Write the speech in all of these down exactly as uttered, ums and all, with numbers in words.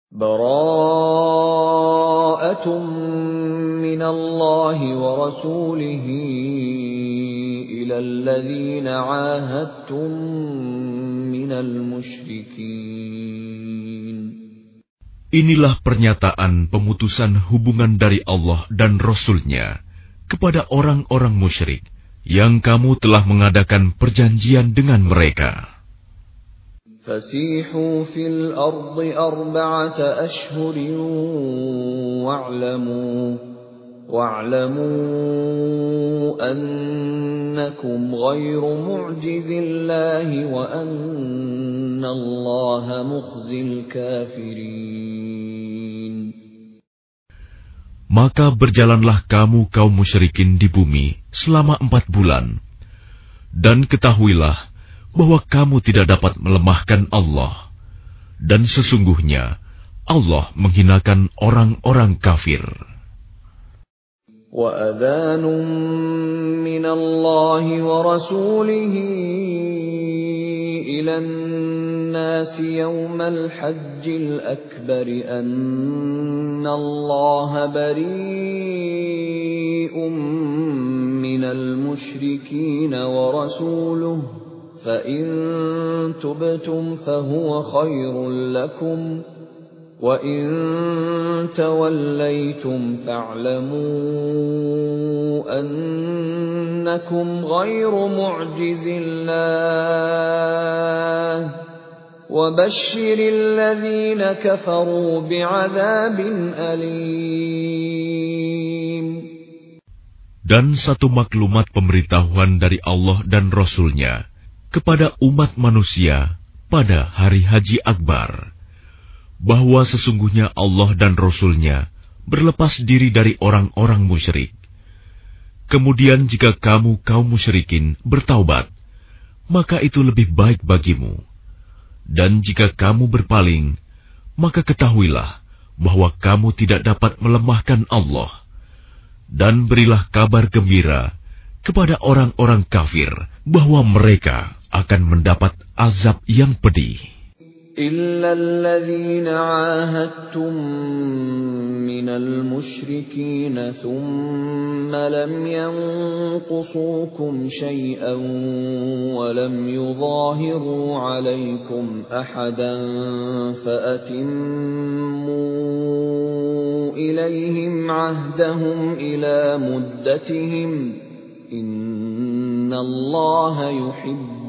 Bara'atun minallahi wa rasulihi ilal ladzina 'ahadtum minal musyrikin. Inilah pernyataan pemutusan hubungan dari Allah dan Rasul-Nya kepada orang-orang musyrik yang kamu telah mengadakan perjanjian dengan mereka. فَسِيحُوا فِي الْأَرْضِ أَرْبَعَةَ أَشْهُرٍ وَاعْلَمُوا وَاعْلَمُوا أَنَّكُمْ غَيْرُ مُعْجِزِي اللَّهِ وَأَنَّ اللَّهَ مُخْزِي الْكَافِرِينَ. Maka berjalanlah kamu kaum musyrikin di bumi selama empat bulan, dan ketahuilah bahwa kamu tidak dapat melemahkan Allah, dan sesungguhnya Allah menghinakan orang-orang kafir. وَأَذَانٌ مِّنَ اللَّهِ وَرَسُولِهِ إِلَى النَّاسِ يَوْمَ الْحَجِّ الْأَكْبَرِ أَنَّ اللَّهَ بَرِيءٌ مِّنَ الْمُشْرِكِينَ وَرَسُولُهُ فَإِن تُبْتُمْ فَهُوَ خَيْرٌ لَّكُمْ وَإِن تَوَلَّيْتُمْ فَاعْلَمُوا أَنَّكُمْ غَيْرُ مُعْجِزِي اللَّهِ وَبَشِّرِ الَّذِينَ كَفَرُوا بِعَذَابٍ أَلِيمٍ. Dan satu maklumat pemberitahuan dari Allah dan Rasul-Nya kepada umat manusia pada hari Haji Akbar, bahwa sesungguhnya Allah dan Rasul-Nya berlepas diri dari orang-orang musyrik. Kemudian jika kamu kaum musyrikin bertaubat, maka itu lebih baik bagimu. Dan jika kamu berpaling, maka ketahuilah bahwa kamu tidak dapat melemahkan Allah. Dan berilah kabar gembira kepada orang-orang kafir bahwa mereka akan mendapat azab yang pedih. إِلَّا الَّذِينَ عَاهَدتُّم مِّنَ الْمُشْرِكِينَ ثُمَّ لَمْ يَنقُصُوكُمْ شَيْئًا وَلَمْ يُظَاهِرُوا عَلَيْكُمْ أَحَدًا فَأَتِمُّوا إِلَيْهِمْ عَهْدَهُمْ إِلَى مُدَّتِهِمْ إِنَّ اللَّهَ يُحِبُّ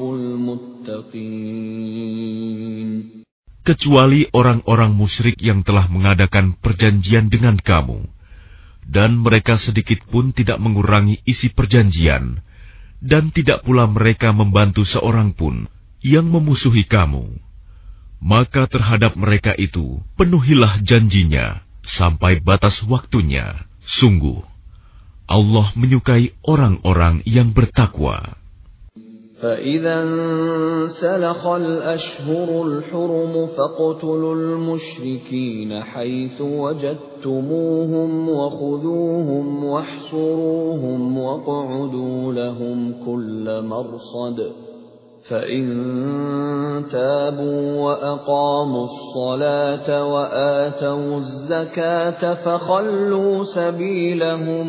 الْمُتَّقِينَ. Kecuali orang-orang musyrik yang telah mengadakan perjanjian dengan kamu, dan mereka sedikit pun tidak mengurangi isi perjanjian, dan tidak pula mereka membantu seorang pun yang memusuhi kamu. Maka terhadap mereka itu penuhilah janjinya sampai batas waktunya. Sungguh, Allah menyukai orang-orang yang bertakwa. فَإِذَا انسَلَخَ الْأَشْهُرُ الْحُرُمُ فَاقْتُلُوا الْمُشْرِكِينَ حَيْثُ وَجَدتُّمُوهُمْ وَخُذُوهُمْ وَاحْصُرُوهُمْ وَاقْعُدُوا لَهُمْ كُلَّ مَرْصَدٍ فَإِن تَابُوا وَأَقَامُوا الصَّلَاةَ وَآتَوُا الزَّكَاةَ فَخَلُّوا سَبِيلَهُمْ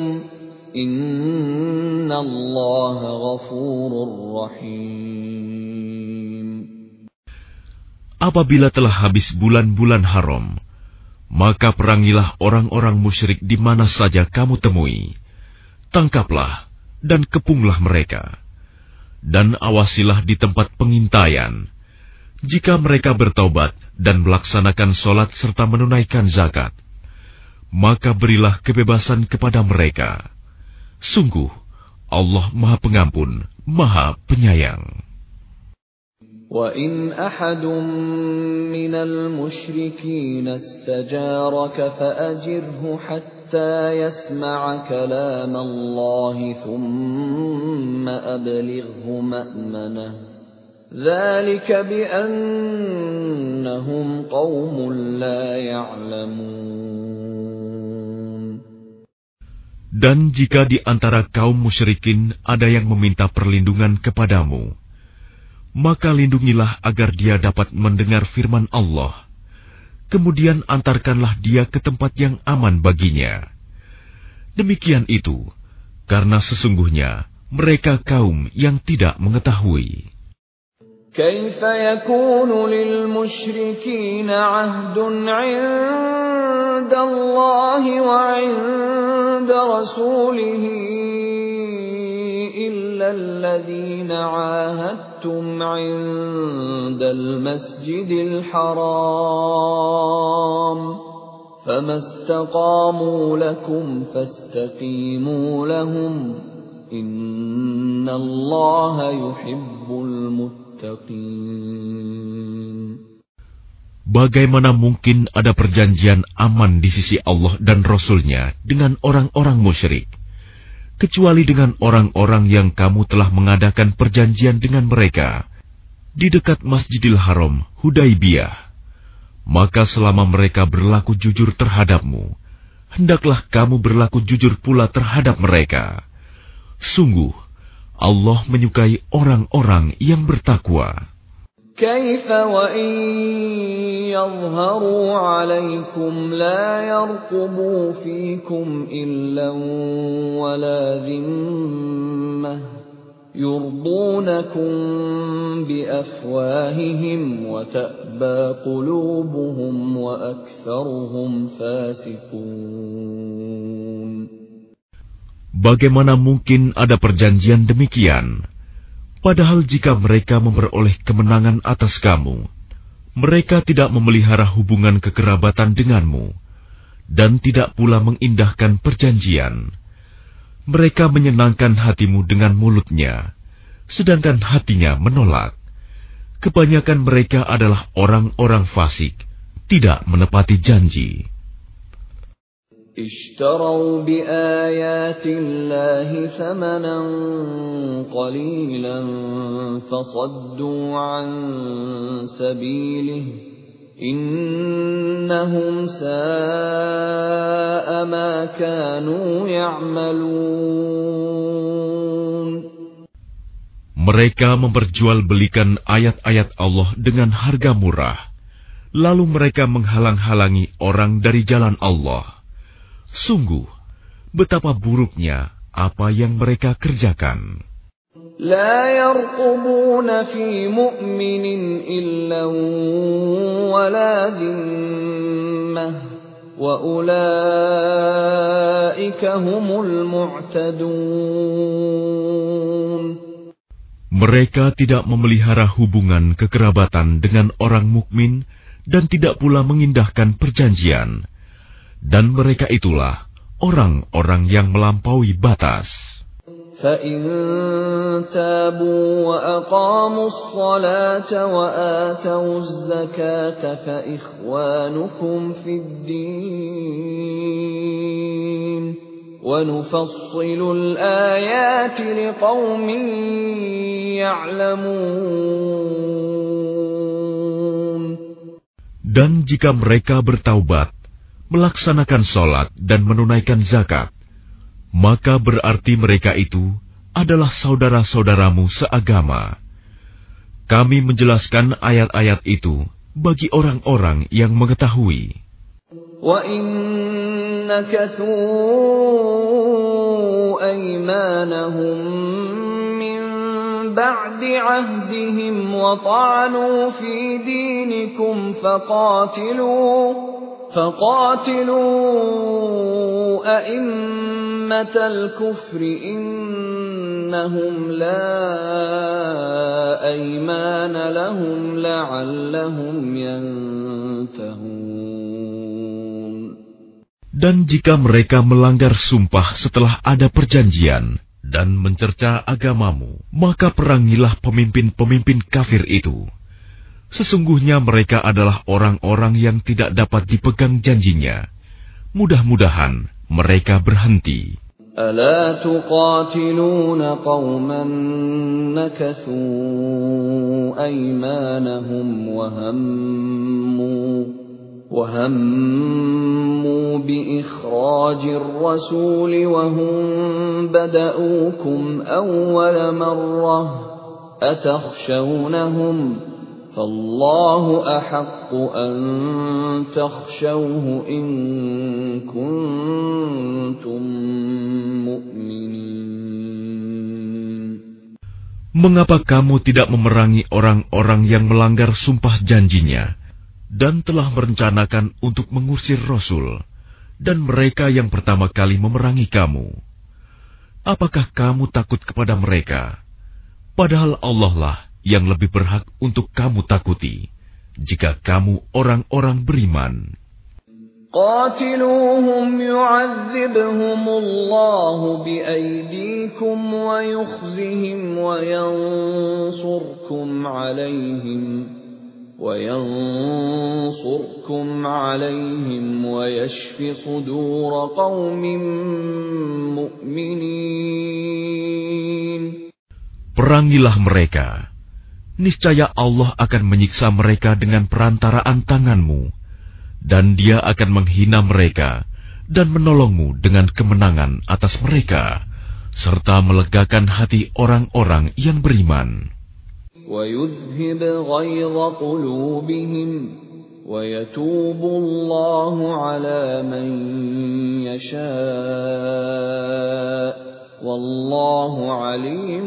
Inna Allah ghafurur rahim. Apabila telah habis bulan-bulan haram, maka perangilah orang-orang musyrik di mana saja kamu temui. Tangkaplah dan kepunglah mereka. Dan awasilah di tempat pengintaian. Jika mereka bertaubat dan melaksanakan sholat serta menunaikan zakat, maka berilah kebebasan kepada mereka. Sungguh, Allah Maha Pengampun, Maha Penyayang. وَإِنْ أَحَدٌ مِّنَ الْمُشْرِكِينَ اسْتَجَارَكَ فَأَجِرْهُ حَتَّى يَسْمَعَ كَلَامَ اللَّهِ ثُمَّ أَبْلِغْهُ مَأْمَنَهُ ذَلِكَ بِأَنَّهُمْ قَوْمٌ لَّا يَعْلَمُونَ. Dan jika di antara kaum musyrikin ada yang meminta perlindungan kepadamu, maka lindungilah agar dia dapat mendengar firman Allah. kemudian antarkanlah dia ke tempat yang aman baginya. Demikian itu, karena sesungguhnya mereka kaum yang tidak mengetahui. كيف يكون للمشركين عهد عند الله وعند رسوله إلا الذين عاهدتم عند المسجد الحرام فما استقاموا لكم فاستقيموا لهم إن الله يحب المتقين. Bagaimana mungkin ada perjanjian aman di sisi Allah dan Rasul-Nya dengan orang-orang musyrik, kecuali dengan orang-orang yang kamu telah mengadakan perjanjian dengan mereka di dekat Masjidil Haram, Hudaibiyah. Maka selama mereka berlaku jujur terhadapmu, hendaklah kamu berlaku jujur pula terhadap mereka. Sungguh, Allah menyukai orang-orang yang bertakwa. كيف وإن يظهروا عليكم لا يرقبوا فيكم إلا ولا ذمة يرضونكم بأفواههم وتأبى قلوبهم وأكثرهم فاسقون. Bagaimana mungkin ada perjanjian demikian? Padahal jika mereka memperoleh kemenangan atas kamu, mereka tidak memelihara hubungan kekerabatan denganmu, dan tidak pula mengindahkan perjanjian. Mereka menyenangkan hatimu dengan mulutnya, sedangkan hatinya menolak. Kebanyakan mereka adalah orang-orang fasik, tidak menepati janji. اشتروا بآيات الله ثمنا قليلا فصدوا عن سبيله إنهم ساء ما كانوا يعملون. Mereka memperjualbelikan ayat-ayat Allah dengan harga murah, lalu mereka menghalang-halangi orang dari jalan Allah. Sungguh, betapa buruknya apa yang mereka kerjakan. لا يرقبون في مؤمن إلا ولا ذمة وأولئك هم المعتدون. Mereka tidak memelihara hubungan kekerabatan dengan orang mukmin dan tidak pula mengindahkan perjanjian. Dan mereka itulah orang-orang yang melampaui batas. فَإِن تَابُوا وَأَقَامُوا الصَّلَاةَ وَآتَوُا الزَّكَاةَ فَإِخْوَانُكُمْ فِي الدِّينِ وَنُفَصِّلُ الْآيَاتِ لِقَوْمٍ يَعْلَمُونَ. Dan jika mereka bertaubat, melaksanakan sholat dan menunaikan zakat, maka berarti mereka itu adalah saudara-saudaramu seagama. Kami menjelaskan ayat-ayat itu bagi orang-orang yang mengetahui. وَإِن نَكَثُوا أَيْمَانَهُم مِّن بَعْدِ عَهْدِهِمْ وَطَعَنُوا فِي دِينِكُمْ فَقَاتِلُوا فَقَاتِلُوا أَئِمَّةَ الْكُفْرِ إِنَّهُمْ لَا أَيْمَانَ لَهُمْ لَعَلَّهُمْ يَنْتَهُونَ. Dan jika mereka melanggar sumpah setelah ada perjanjian dan mencerca agamamu, maka perangilah pemimpin-pemimpin kafir itu. Sesungguhnya mereka adalah orang-orang yang tidak dapat dipegang janjinya. Mudah-mudahan mereka berhenti. أَلَا تُقَاتِلُونَ قَوْمًا نَكَثُوا أَيْمَانَهُمْ وَهَمُّوا وَهَمُّوا بِإِخْرَاجِ الرَّسُولِ وَهُمْ بَدَؤُوكُمْ أَوَّلَ مَرَّةٍ أَتَخْشَوْنَهُمْ فالله أحق أن تخشوه إن كنتم مؤمنين. Mengapa kamu tidak memerangi orang-orang yang melanggar sumpah janjinya dan telah merencanakan untuk mengusir Rasul dan mereka yang pertama kali memerangi kamu? Apakah kamu takut kepada mereka? Padahal Allah lah yang lebih berhak untuk kamu takuti, jika kamu orang-orang beriman. قاتلوهم يعذبهم الله بأيديكم ويخزهم وينصركم عليهم وينصركم عليهم ويشف صدور قوم مؤمنين. Perangilah mereka. Niscaya Allah akan menyiksa mereka dengan perantaraan tanganmu, dan Dia akan menghina mereka dan menolongmu dengan kemenangan atas mereka, serta melegakan hati orang-orang yang beriman. وَيُذْهِبْ غَيْظَ قُلُوبِهِمْ وَيَتُوبُ اللَّهُ عَلَى مَن يَشَاءُ وَاللَّهُ عَلِيمٌ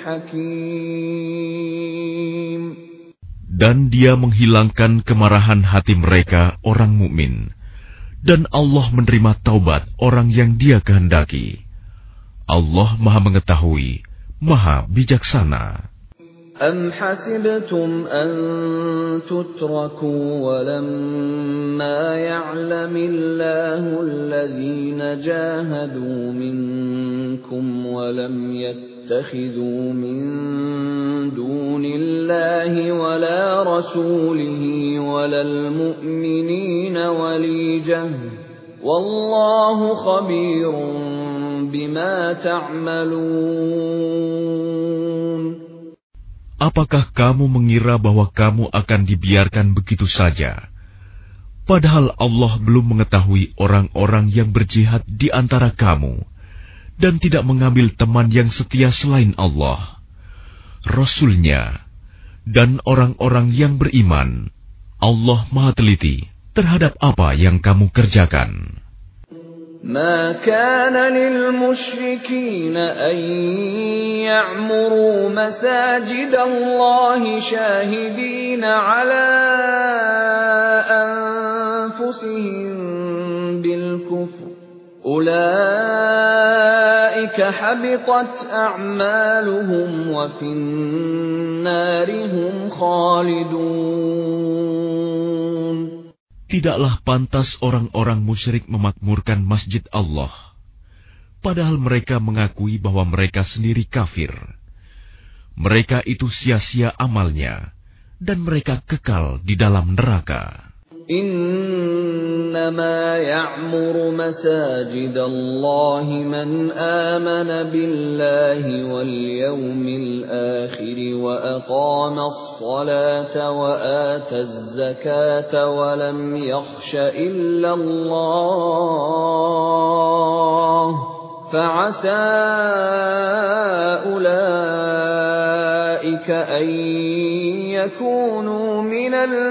حَكِيمٌ. Dan Dia menghilangkan kemarahan hati mereka orang mukmin, dan Allah menerima taubat orang yang Dia kehendaki. Allah Maha Mengetahui, Maha Bijaksana. أَمْ حَسِبْتُمْ أَن تُتْرَكُوا وَلَمَّا يَعْلَمِ اللَّهُ الَّذِينَ جَاهَدُوا مِنكُمْ وَلَمْ يَتَّخِذُوا مِن دُونِ اللَّهِ وَلَا رَسُولِهِ وَلَا الْمُؤْمِنِينَ وَلِيجَةً وَاللَّهُ خَبِيرٌ بِمَا تَعْمَلُونَ. Apakah kamu mengira bahwa kamu akan dibiarkan begitu saja? Padahal Allah belum mengetahui orang-orang yang berjihad di antara kamu, dan tidak mengambil teman yang setia selain Allah, Rasul-Nya, dan orang-orang yang beriman. Allah Maha Teliti terhadap apa yang kamu kerjakan. ما كان للمشركين أن يعمروا مساجد الله شاهدين على أنفسهم بالكفر أولئك حبطت أعمالهم وفي النار هم خالدون. Tidaklah pantas orang-orang musyrik memakmurkan masjid Allah, padahal mereka mengakui bahwa mereka sendiri kafir. Mereka itu sia-sia amalnya, dan mereka kekal di dalam neraka. إنما يعمر مساجد الله من آمن بالله واليوم الآخر وأقام الصلاة وآتى الزكاة ولم يخش إلا الله فعسى أولئك أن يكونوا من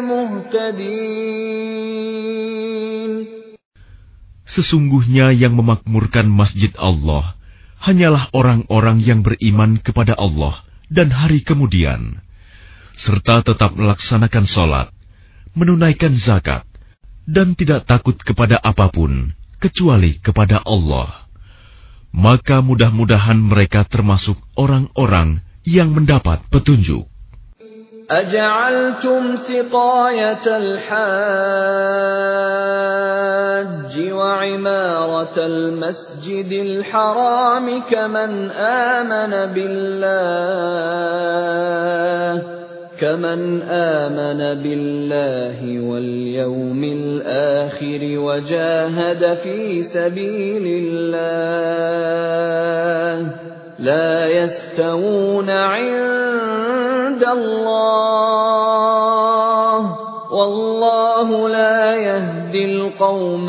المهتدين. Sesungguhnya yang memakmurkan masjid Allah hanyalah orang-orang yang beriman kepada Allah dan hari kemudian, serta tetap melaksanakan sholat, menunaikan zakat, dan tidak takut kepada apapun kecuali kepada Allah. Maka mudah-mudahan mereka termasuk orang-orang yang mendapat petunjuk. أجعلتم سقاية الحاج وعمارة المسجد الحرام كمن آمن بالله كمن آمن بالله واليوم الآخر وجاهد في سبيل الله لا يستوون عند الله والله لا يهدي القوم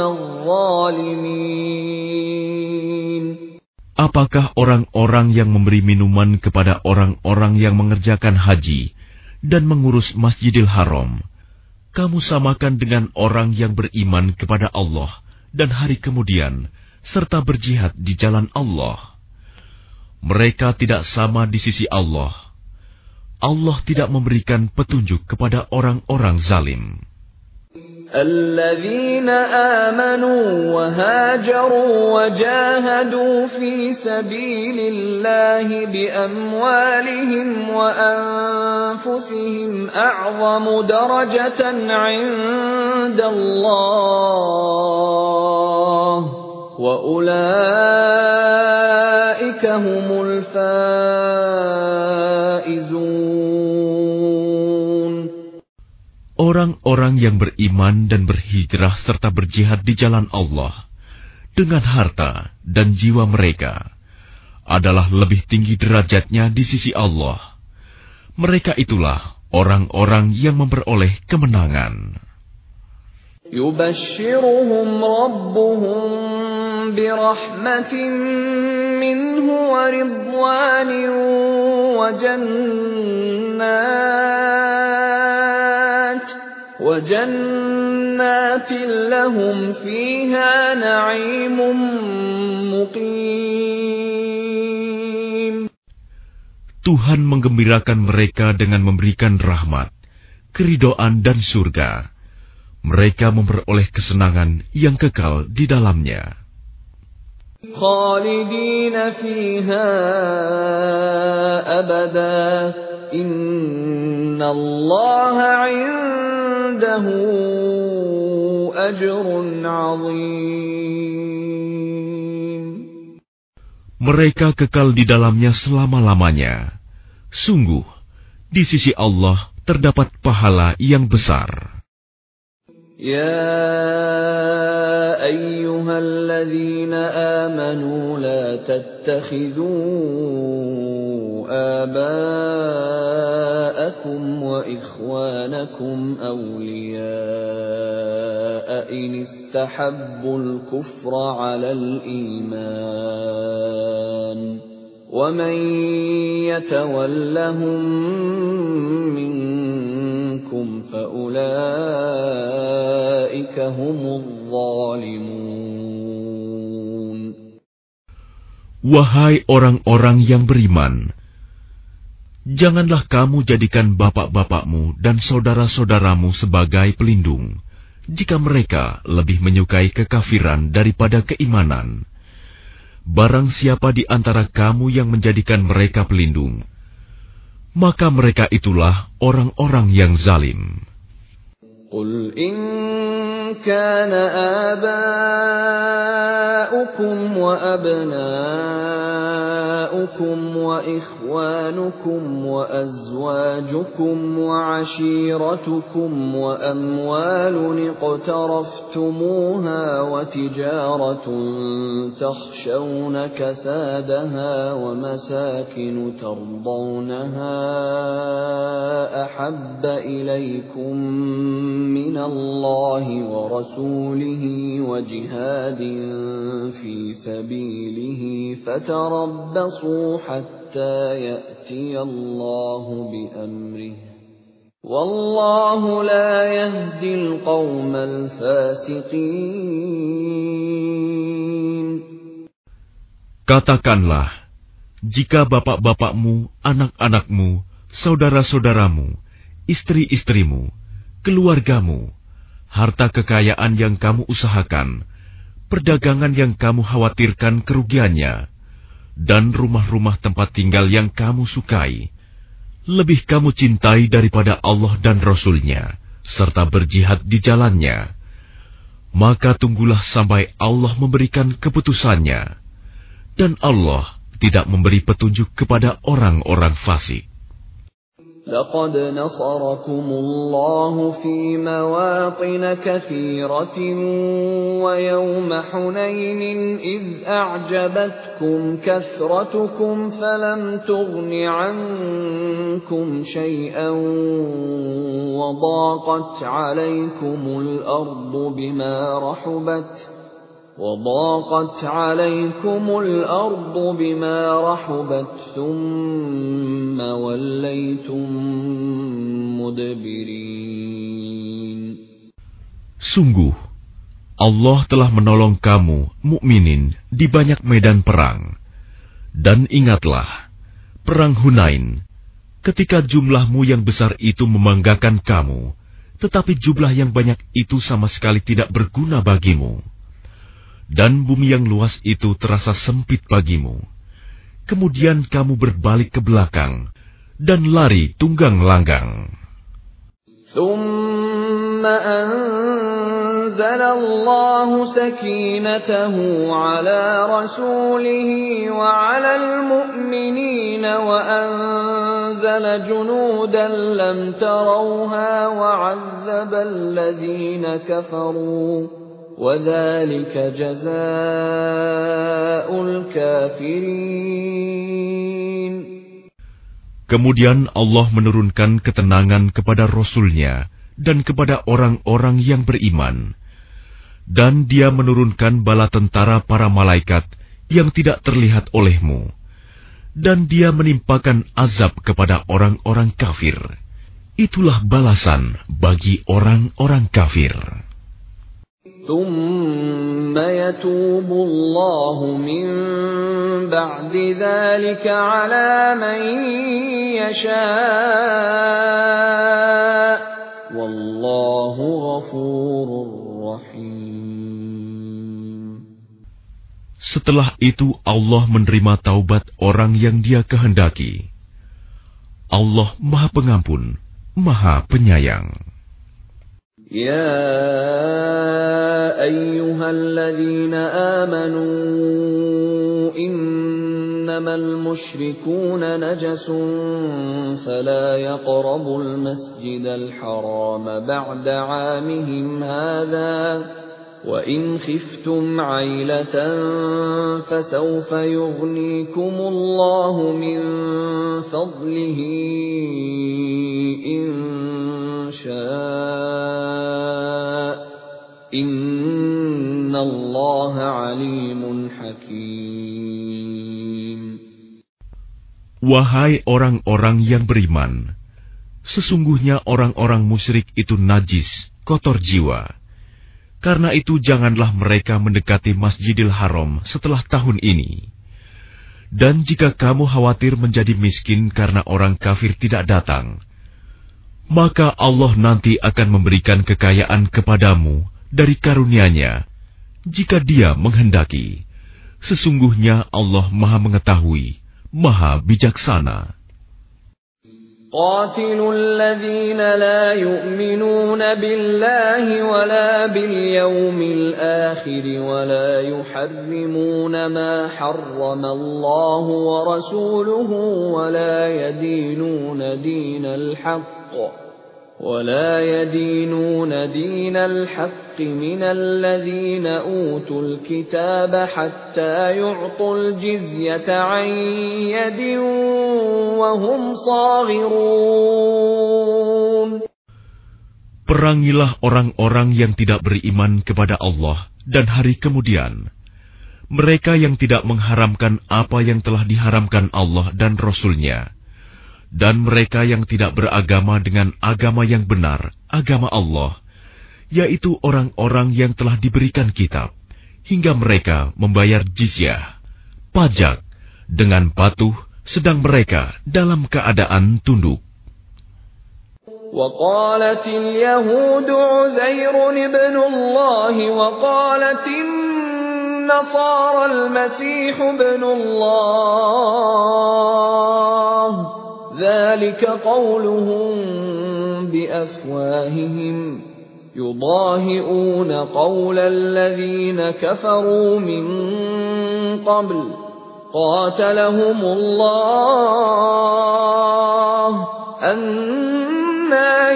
الظالمين. Apakah orang-orang yang memberi minuman kepada orang-orang yang mengerjakan haji dan mengurus Masjidil Haram, kamu samakan dengan orang yang beriman kepada Allah dan hari kemudian, serta berjihad di jalan Allah. Mereka tidak sama di sisi Allah. Allah tidak memberikan petunjuk kepada orang-orang zalim. الذين آمنوا وهاجروا وجاهدوا في سبيل الله بأموالهم وأنفسهم أعظم درجة عند الله وأولئك هم الفائزون. Orang-orang yang beriman dan berhijrah serta berjihad di jalan Allah dengan harta dan jiwa mereka adalah lebih tinggi derajatnya di sisi Allah. Mereka itulah orang-orang yang memperoleh kemenangan. Yubashshiruhum rabbuhum birahmatin minhu wa ridwanin wa jannat wa jannatin lahum fiha na'imun muqim. Tuhan menggembirakan mereka dengan memberikan rahmat, keridhaan dan surga. Mereka memperoleh kesenangan yang kekal di dalamnya. Khalidina fiha abada, innallaha 'indahu ajrun 'azim. Mereka kekal di dalamnya selama-lamanya. Sungguh, di sisi Allah terdapat pahala yang besar. يا أيها الذين آمنوا لا تتخذوا آباءكم وإخوانكم أولياء إن استحبوا الكفر على الإيمان ومن يتولهم منكم فأولئك هم الظالمون. Wahai orang-orang yang beriman, janganlah kamu jadikan bapak-bapakmu dan saudara-saudaramu sebagai pelindung, jika mereka lebih menyukai kekafiran daripada keimanan. Barang siapa di antara kamu yang menjadikan mereka pelindung, maka mereka itulah orang-orang yang zalim. Qul in kana aba'ukum wa abna'ukum wa ikhwanukum wa azwajukum wa 'ashiratukum wa amwalun iqtaraftumuha wa tijaratun takhshawna kasadaha wa masakin tardawnaha ahabba ilaykum min Allah wa rasulihi wa jihadin fi sabilihi fatarabbasu hatta ya'ti Allah bi amrihi wallahu la yahdi al-qawmal fasiqin. Katakanlah, jika bapak-bapakmu, anak-anakmu, saudara-saudaramu, istri-istrimu, keluargamu, harta kekayaan yang kamu usahakan, perdagangan yang kamu khawatirkan kerugiannya, dan rumah-rumah tempat tinggal yang kamu sukai, lebih kamu cintai daripada Allah dan Rasul-Nya, serta berjihad di jalannya, maka tunggulah sampai Allah memberikan keputusannya, dan Allah tidak memberi petunjuk kepada orang-orang fasik. لقد نصركم الله في مواطن كثيرة ويوم حنين إذ أعجبتكم كثرتكم فلم تغن عنكم شيئا وضاقت عليكم الأرض بما رحبت وضاقت عليكم الأرض بما رحبت ثم وليتم مدبرين. Sungguh, Allah telah menolong kamu, mukminin, di banyak medan perang. Dan ingatlah, perang Hunain, ketika jumlahmu yang besar itu membanggakan kamu, tetapi jumlah yang banyak itu sama sekali tidak berguna bagimu. Dan bumi yang luas itu terasa sempit bagimu. Kemudian kamu berbalik ke belakang dan lari tunggang langgang. ثم أنزل الله سكينته على رسوله وعلى المؤمنين وأنزل جنودا لم تروها وعذب الذين كفروا وَذَلِكَ جَزَاءُ الْكَافِرِينَ. Kemudian Allah menurunkan ketenangan kepada Rasul-Nya dan kepada orang-orang yang beriman. Dan Dia menurunkan bala tentara para malaikat yang tidak terlihat olehmu. Dan Dia menimpakan azab kepada orang-orang kafir. Itulah balasan bagi orang-orang kafir. ثُمَّ يَتُوبُ اللَّهُ مِن بَعْدِ ذَلِكَ عَلَى مَن يَشَاءُ وَاللَّهُ غَفُورٌ رَّحِيمٌ. Setelah itu Allah menerima taubat orang yang Dia kehendaki. Allah Maha Pengampun, Maha Penyayang. يا أيها الذين آمنوا إنما المشركون نجس فلا يقربوا المسجد الحرام بعد عامهم هذا وإن خفتم عيلة فسوف يغنيكم الله من فضله إن شاء إن الله عليم حكيم. Wahai orang-orang yang beriman, sesungguhnya orang-orang musyrik itu najis, kotor jiwa. Karena itu janganlah mereka mendekati Masjidil Haram setelah tahun ini. Dan jika kamu khawatir menjadi miskin karena orang kafir tidak datang, maka Allah nanti akan memberikan kekayaan kepadamu dari karunia-Nya, jika Dia menghendaki. Sesungguhnya Allah Maha Mengetahui, Maha Bijaksana. قاتلوا الذين لا يؤمنون بالله ولا باليوم الآخر ولا يحرمون ما حرم الله ورسوله ولا يدينون دين الحق ولا يدينون دين الحق من الذين أوتوا الكتاب حتى يعطوا الجزية عن يد وهم صاغرون. Perangilah orang-orang yang tidak beriman kepada Allah dan hari kemudian. Mereka yang tidak mengharamkan apa yang telah diharamkan Allah dan Rasul-Nya. Dan mereka yang tidak beragama dengan agama yang benar, agama Allah, yaitu orang-orang yang telah diberikan kitab, hingga mereka membayar jizyah, pajak, dengan patuh, sedang mereka dalam keadaan tunduk. وقالت اليهود عزير ابن الله وقالت النصارى المسيح ابن الله ذلك قولهم بأفواههم يضاهئون قول الذين كفروا من قبل قاتلهم الله أنا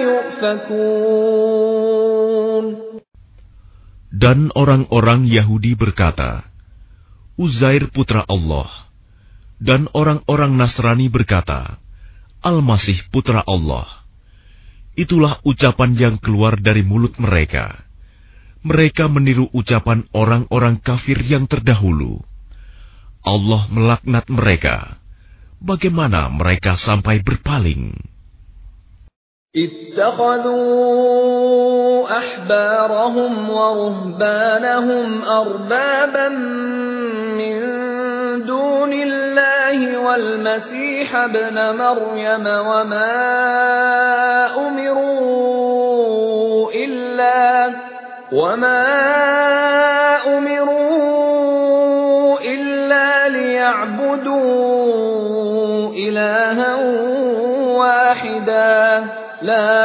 يؤفكون. Dan orang-orang Yahudi berkata, Uzair putra Allah. Dan orang-orang Nasrani berkata, Al-Masih putra Allah. Itulah ucapan yang keluar dari mulut mereka. Mereka meniru ucapan orang-orang kafir yang terdahulu. Allah melaknat mereka. Bagaimana mereka sampai berpaling? Ittakhadhu ahbarahum wa ruhbanahum arbaban min dunillahi wal masih ibn maryam wa ma umiru illa وَمَا أُمِرُوا إِلَّا لِيَعْبُدُوا إِلَٰهًا وَاحِدًا لَا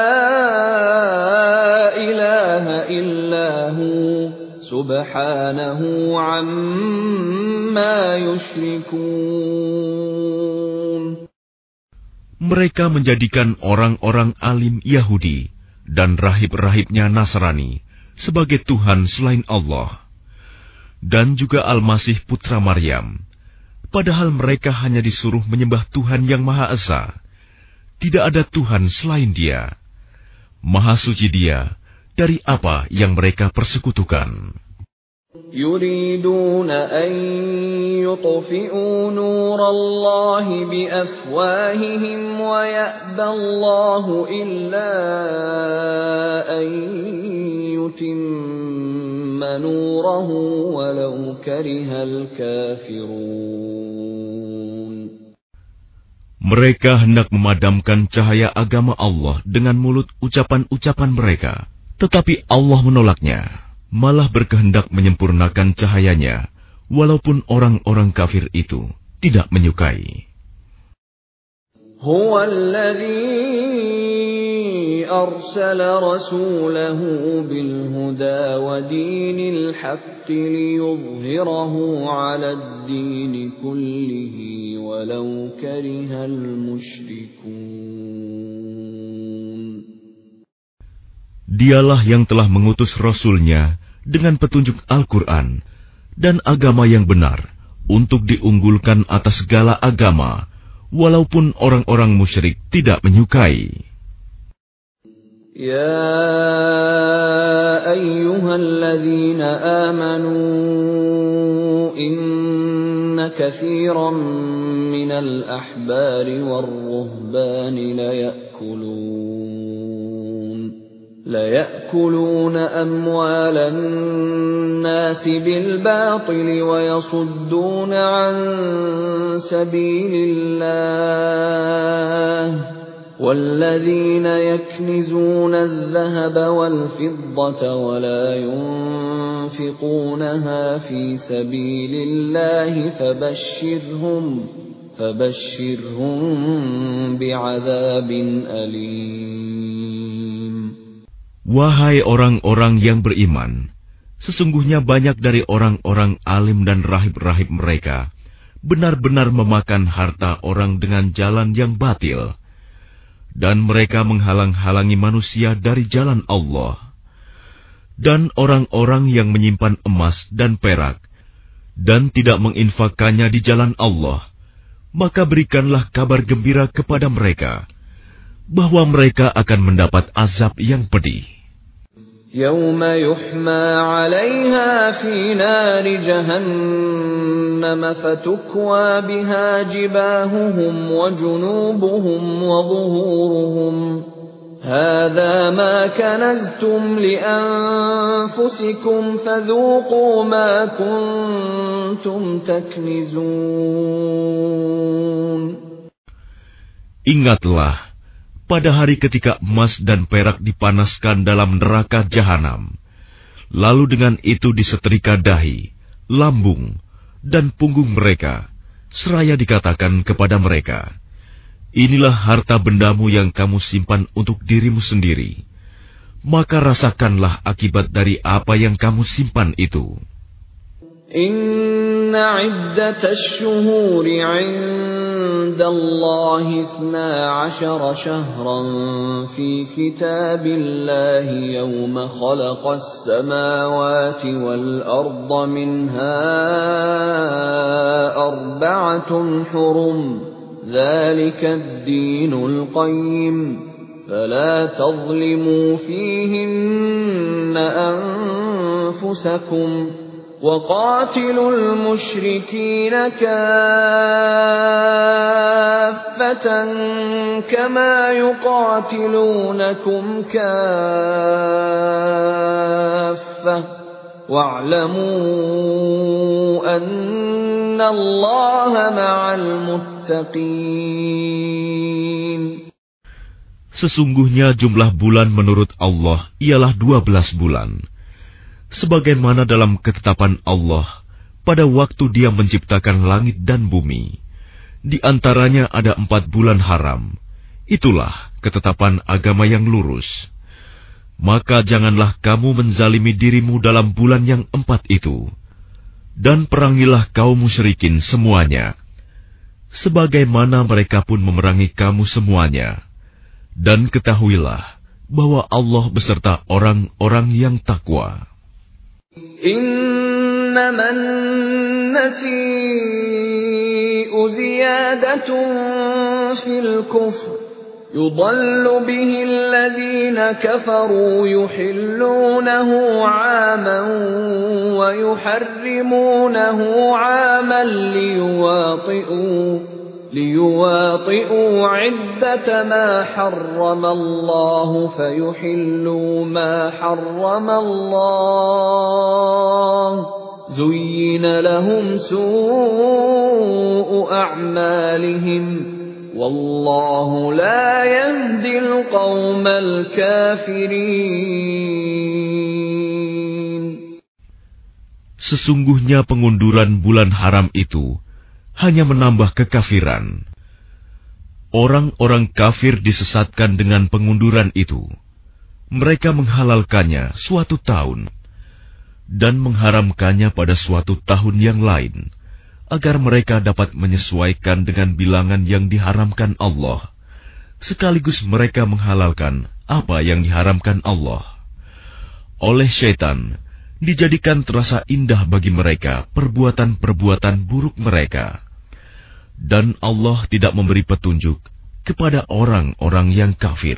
إِلَٰهَ إِلَّا هُوَ سُبْحَانَهُ عَمَّا يُشْرِكُونَ. Mereka menjadikan orang-orang alim Yahudi dan rahib-rahibnya Nasrani sebagai Tuhan selain Allah, dan juga Al-Masih putra Maryam, padahal mereka hanya disuruh menyembah Tuhan yang Maha Esa. Tidak ada Tuhan selain Dia. Maha suci Dia dari apa yang mereka persekutukan. يريدون أن يطفئوا نور الله بأفواههم ويأبى الله إلا أن يتم نوره ولو كره الكافرون. Mereka hendak memadamkan cahaya agama Allah dengan mulut ucapan-ucapan mereka, tetapi Allah menolaknya, malah berkehendak menyempurnakan cahayanya, walaupun orang-orang kafir itu tidak menyukai. Huwa alladhi arsala rasulahu bilhuda wa dinil haqqi liyudhhirahu ala ad-din kullihi walau karihal musyrikun. Dialah yang telah mengutus Rasul-Nya dengan petunjuk Al-Quran dan agama yang benar untuk diunggulkan atas segala agama, walaupun orang-orang musyrik tidak menyukai. Ya ayyuhalladzina amanu inna katsiran minal ahbari war-ruhbani la ya'kulun لَيَأْكُلُونَ أَمْوَالَ النَّاسِ بِالْبَاطِلِ وَيَصُدُّونَ عَن سَبِيلِ اللَّهِ وَالَّذِينَ يَكْنِزُونَ الذَّهَبَ وَالْفِضَّةَ وَلَا يُنفِقُونَهَا فِي سَبِيلِ اللَّهِ فَبَشِّرْهُمْ فَبَشِّرْهُمْ بِعَذَابٍ أَلِيمٍ. Wahai orang-orang yang beriman, sesungguhnya banyak dari orang-orang alim dan rahib-rahib mereka benar-benar memakan harta orang dengan jalan yang batil, dan mereka menghalang-halangi manusia dari jalan Allah. Dan orang-orang yang menyimpan emas dan perak dan tidak menginfakkannya di jalan Allah, maka berikanlah kabar gembira kepada mereka bahwa mereka akan mendapat azab yang pedih. Yawma yuhma 'alayha fi nari jahannam fatukwa biha jibahuhum wa junubuhum wa zuhuruhum hadha ma kanaztum li anfusikum fadhuqu ma kuntum taknizun. Ingatlah pada hari ketika emas dan perak dipanaskan dalam neraka jahanam, lalu dengan itu disetrika dahi, lambung, dan punggung mereka, seraya dikatakan kepada mereka, inilah harta bendamu yang kamu simpan untuk dirimu sendiri, maka rasakanlah akibat dari apa yang kamu simpan itu. Inna iddatash shuhuri 'inda Allahi اثنا عشر shahran fi kitabillahi yawma khalaqas samawati wal arda minha arba'atun hurum dzalika ad-dinul qayyim فلا تظلموا فيهن أنفسكم وقاتلوا المشركين كافة كما يقاتلونكم كافة واعلموا أن الله مع المتقين. Sesungguhnya jumlah bulan menurut Allah ialah dua belas bulan. Sebagaimana dalam ketetapan Allah pada waktu Dia menciptakan langit dan bumi. Di antaranya ada empat bulan haram. Itulah ketetapan agama yang lurus. Maka janganlah kamu menzalimi dirimu dalam bulan yang empat itu. Dan perangilah kaum musyrikin semuanya. Sebagaimana mereka pun memerangi kamu semuanya. Dan ketahuilah bahwa Allah beserta orang-orang yang takwa. Innaman nasi'u ziyadatun fil kufr yudallu bihi alladhina kafaru yuhillunahu 'aman wa yuharrimunahu 'aman liyuwati'u ليواطئوا عدة ما حرم الله فيحلوا ما حرم الله زين لهم سوء أعمالهم والله لا يهدي القوم الكافرين. Sesungguhnya pengunduran bulan haram itu hanya menambah kekafiran. Orang-orang kafir disesatkan dengan pengunduran itu. Mereka menghalalkannya suatu tahun dan mengharamkannya pada suatu tahun yang lain, agar mereka dapat menyesuaikan dengan bilangan yang diharamkan Allah, sekaligus mereka menghalalkan apa yang diharamkan Allah. Oleh syaitan, dijadikan terasa indah bagi mereka perbuatan-perbuatan buruk mereka. Dan Allah tidak memberi petunjuk kepada orang-orang yang kafir.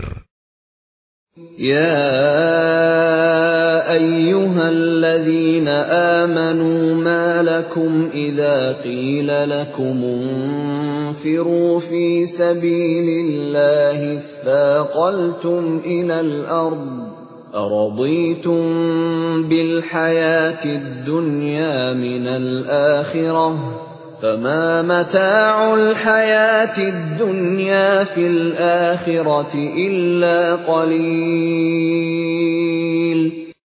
Ya ayyuhalladzina amanu ma lakum idza qila lakum unfiru fi sabilillahi thaqaltum ilal ard أرضيتم بالحياة الدنيا من الآخرة فما متاع الحياة الدنيا في الآخرة إلا قليل.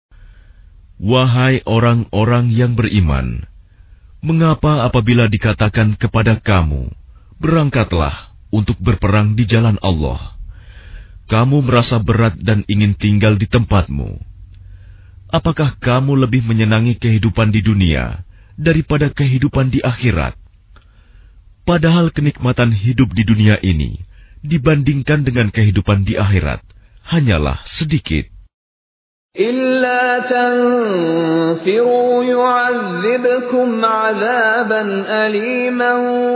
Wahai orang-orang yang beriman, mengapa apabila dikatakan kepada kamu, berangkatlah untuk berperang di jalan Allah, kamu merasa berat dan ingin tinggal di tempatmu? Apakah kamu lebih menyenangi kehidupan di dunia daripada kehidupan di akhirat? Padahal kenikmatan hidup di dunia ini dibandingkan dengan kehidupan di akhirat hanyalah sedikit. إلا تنفروا يعذبكم عذابا أليما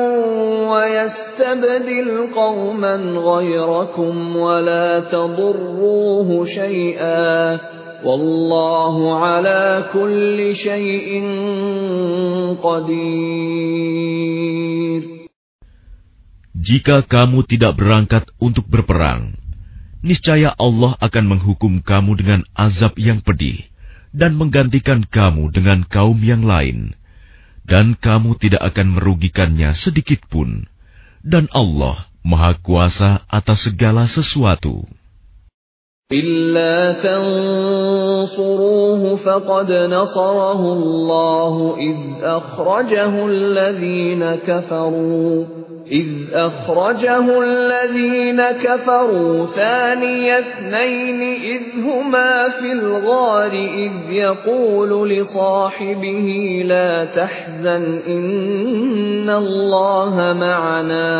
ويستبدل قوما غيركم ولا تضروه شيئا والله على كل شيء قدير. Jika kamu tidak berangkat untuk berperang, niscaya Allah akan menghukum kamu dengan azab yang pedih dan menggantikan kamu dengan kaum yang lain, dan kamu tidak akan merugikannya sedikit pun, dan Allah Maha Kuasa atas segala sesuatu. إلا تنصروه فقد نصره الله إذ أخرجه الذين كفروا إذ أخرجه الذين كفروا ثاني اثنين إذ هما في الغار إذ يقول لصاحبه لا تحزن إن الله معنا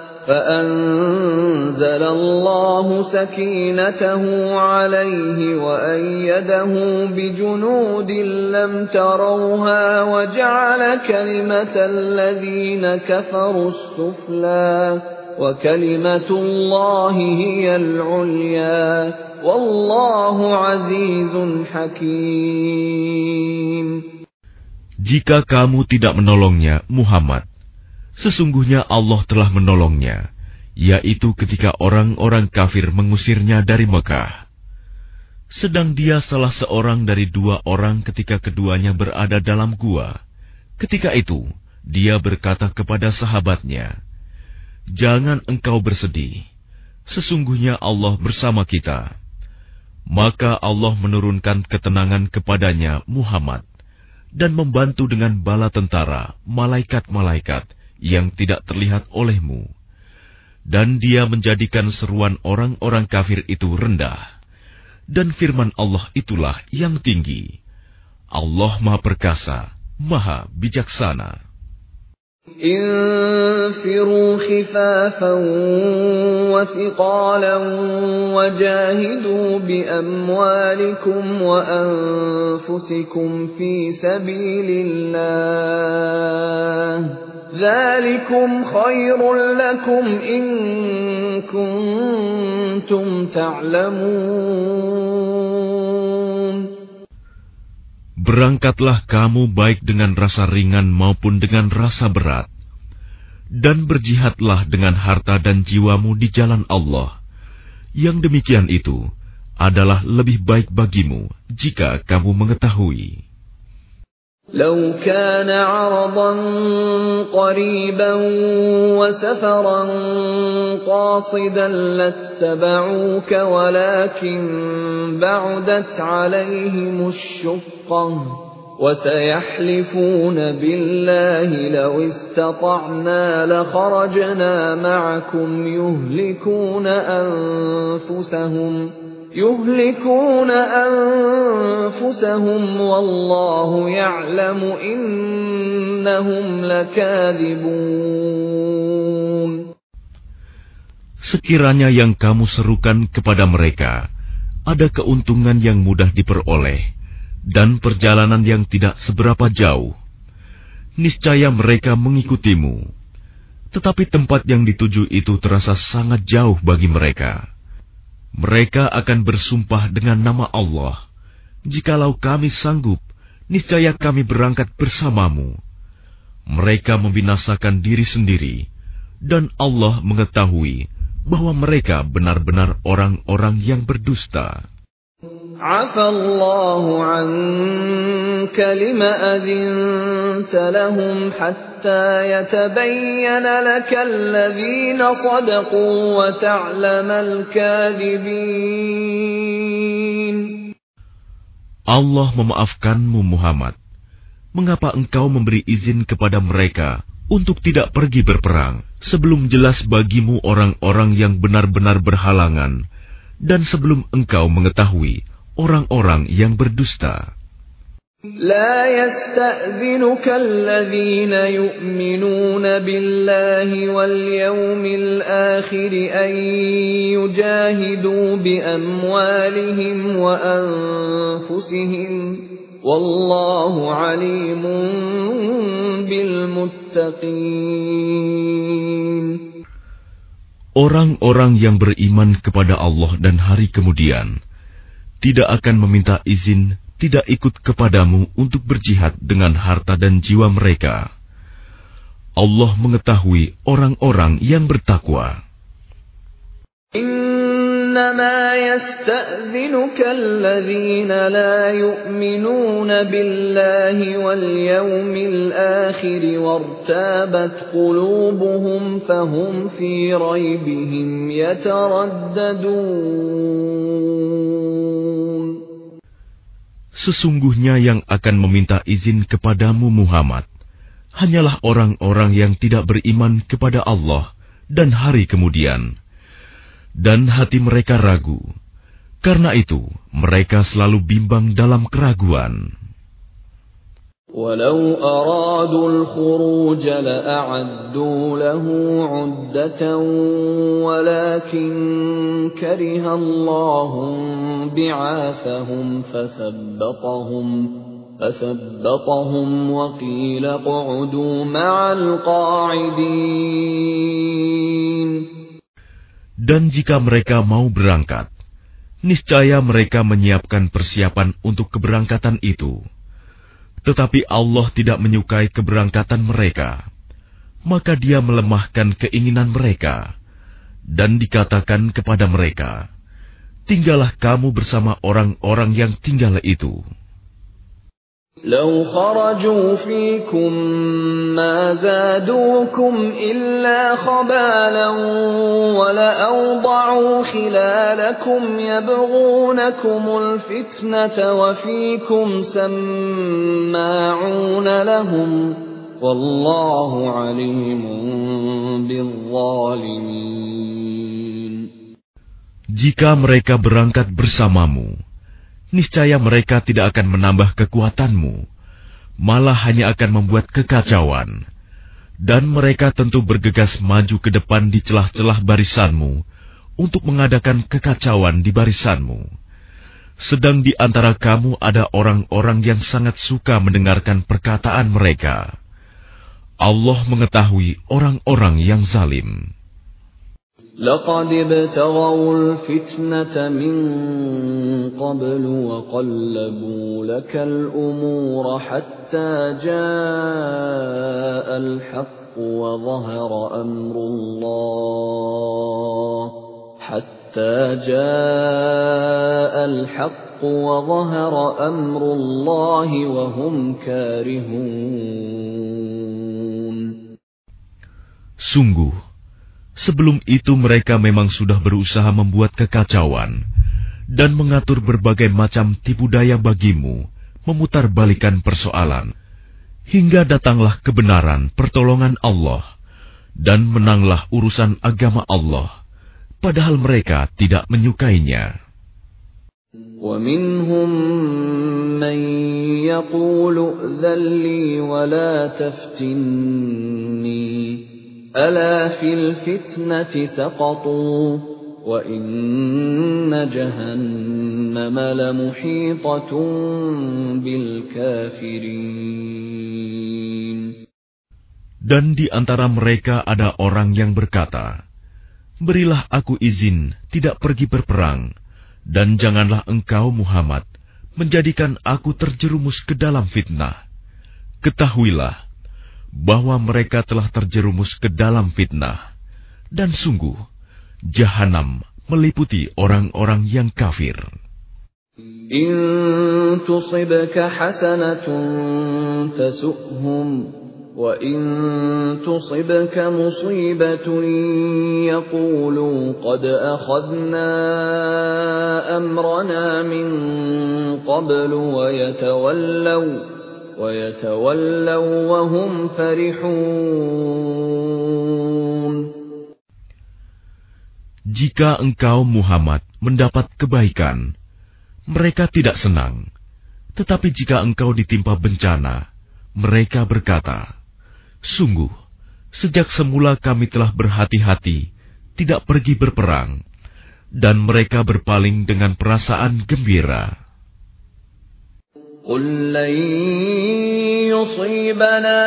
فأنزل الله سكينته عليه وأيده بجنود لم تروها وجعل كلمة الذين كفروا السفلى وكلمة الله هي العليا والله عزيز حكيم. Jika kamu tidak menolongnya, Muhammad, sesungguhnya Allah telah menolongnya, yaitu ketika orang-orang kafir mengusirnya dari Mekah. Sedang dia salah seorang dari dua orang ketika keduanya berada dalam gua. Ketika itu, dia berkata kepada sahabatnya, "Jangan engkau bersedih, sesungguhnya Allah bersama kita." Maka Allah menurunkan ketenangan kepadanya, Muhammad, dan membantu dengan bala tentara, malaikat-malaikat yang tidak terlihat olehmu. Dan dia menjadikan seruan orang-orang kafir itu rendah. Dan firman Allah itulah yang tinggi. Allah Maha Perkasa, Maha Bijaksana. انفروا خفافا وثقالا وجاهدوا بأموالكم وأنفسكم في سبيل الله ذلكم خير لكم إن كنتم تعلمون. Berangkatlah kamu baik dengan rasa ringan maupun dengan rasa berat, dan berjihadlah dengan harta dan jiwamu di jalan Allah. Yang demikian itu adalah lebih baik bagimu jika kamu mengetahui. لو كان عرضا قريبا وسفرا قاصدا لاتبعوك ولكن بعدت عليهم الشقة وسيحلفون بالله لو استطعنا لخرجنا معكم يهلكون أنفسهم يهلكون أنفسهم والله يعلم إنهم لكاذبون. Sekiranya yang kamu serukan kepada mereka ada keuntungan yang mudah diperoleh dan perjalanan yang tidak seberapa jauh, niscaya mereka mengikutimu. Tetapi tempat yang dituju itu terasa sangat jauh bagi mereka. Mereka akan bersumpah dengan nama Allah, "Jikalau kami sanggup, niscaya kami berangkat bersamamu." Mereka membinasakan diri sendiri, dan Allah mengetahui bahwa mereka benar-benar orang-orang yang berdusta. عفى الله عنك لما أذنت لهم حتى يتبين لك الذين صدقوا وتعلم الكاذبين. Allah memaafkanmu, Muhammad. Mengapa engkau memberi izin kepada mereka untuk tidak pergi berperang sebelum jelas bagimu orang-orang yang benar-benar berhalangan, dan sebelum engkau mengetahui orang-orang yang berdusta. لا يستأذنك الذين يؤمنون بالله واليوم الآخر أن يجاهدوا بأموالهم وأنفسهم والله عليم بالمتقين. Orang-orang yang beriman kepada Allah dan hari kemudian tidak akan meminta izin tidak ikut kepadamu untuk berjihad dengan harta dan jiwa mereka. Allah mengetahui orang-orang yang bertakwa. إنما يستأذنك الذين لا يؤمنون بالله واليوم الآخر وارتابت قلوبهم فهم في ريبهم يترددون. Sesungguhnya yang akan meminta izin kepadamu, Muhammad, hanyalah orang-orang yang tidak beriman kepada Allah dan hari kemudian, dan hati mereka ragu. Karena itu, mereka selalu bimbang dalam keraguan. ولو أرادوا الخروج لأعدوا له عدة ولكن كره الله بعاثهم فثبطهم فثبطهم وقيل اقعدوا مع القاعدين. Dan jika mereka mau berangkat, niscaya mereka menyiapkan persiapan untuk keberangkatan itu. Tetapi Allah tidak menyukai keberangkatan mereka, maka Dia melemahkan keinginan mereka, dan dikatakan kepada mereka, tinggallah kamu bersama orang-orang yang tinggal itu. لو خرجوا فيكم ما زادوكم إلا خبالا ولأوضعوا خلالكم يبغونكم الفتنة وفيكم سماعون لهم والله عليم بالظالمين. Jika mereka berangkat bersamamu, niscaya mereka tidak akan menambah kekuatanmu, malah hanya akan membuat kekacauan. Dan mereka tentu bergegas maju ke depan di celah-celah barisanmu untuk mengadakan kekacauan di barisanmu. Sedang di antara kamu ada orang-orang yang sangat suka mendengarkan perkataan mereka. Allah mengetahui orang-orang yang zalim. لقد ابتغوا الفتنة من قبل وقلبوا لك الأمور حتى جاء الحق وظهر أمر الله حتى جاء الحق وظهر أمر الله وهم كارهون. Sungguh, sebelum itu mereka memang sudah berusaha membuat kekacauan dan mengatur berbagai macam tipu daya bagimu, memutarbalikan persoalan, hingga datanglah kebenaran pertolongan Allah, dan menanglah urusan agama Allah, padahal mereka tidak menyukainya. وَمِنْهُمْ مَنْ يَقُولُ ائْذَنْ لِي وَلَا تَفْتِنِّي أَلَا فِي الْفِتْنَةِ سَقَطُوا وَإِنَّ جَهَنَّمَ لَمُحِيطَةٌ بِالْكَافِرِينَ. Dan di antara mereka ada orang yang berkata, berilah aku izin tidak pergi berperang, dan janganlah engkau Muhammad menjadikan aku terjerumus ke dalam fitnah. Ketahuilah bahwa mereka telah terjerumus ke dalam fitnah, dan sungguh Jahanam meliputi orang-orang yang kafir. In tusibka hasanatun tasu'hum wa in tusibka musibatun yaqulu qad akhadna amrana min qablu wa yatawallaw وَيَتَوَلَّوْا وَهُمْ فَرِحُونَ. Jika engkau Muhammad mendapat kebaikan, mereka tidak senang. Tetapi jika engkau ditimpa bencana, mereka berkata, sungguh, sejak semula kami telah berhati-hati, tidak pergi berperang, dan mereka berpaling dengan perasaan gembira. قُلْ لَنْ يُصِيبَنَا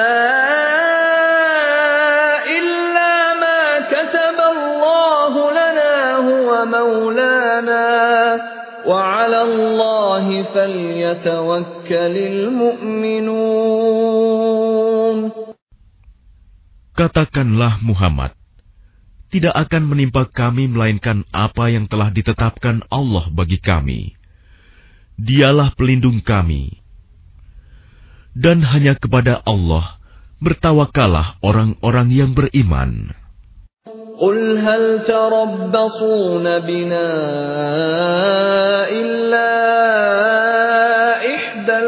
إِلَّا مَا كَتَبَ اللَّهُ لَنَا هُوَ مَوْلَانَا وَعَلَى اللَّهِ فَلْيَتَوَكَّلِ الْمُؤْمِنُونَ. Katakanlah Muhammad, tidak akan menimpa kami melainkan apa yang telah ditetapkan Allah bagi kami. Dialah pelindung kami. Dan hanya kepada Allah bertawakallah orang-orang yang beriman. Qul hal tarabbasuna bina illa ihdal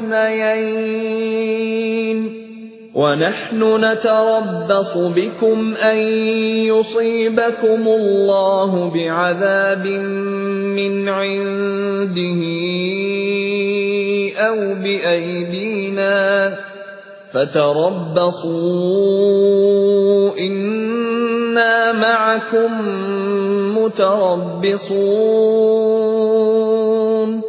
husnayain wa nahnu natarabbasu bikum an yusibakumullahu bi'adzabin min 'indihi aw bi'aydina fatarabbasu inna ma'akum mutarabbisun.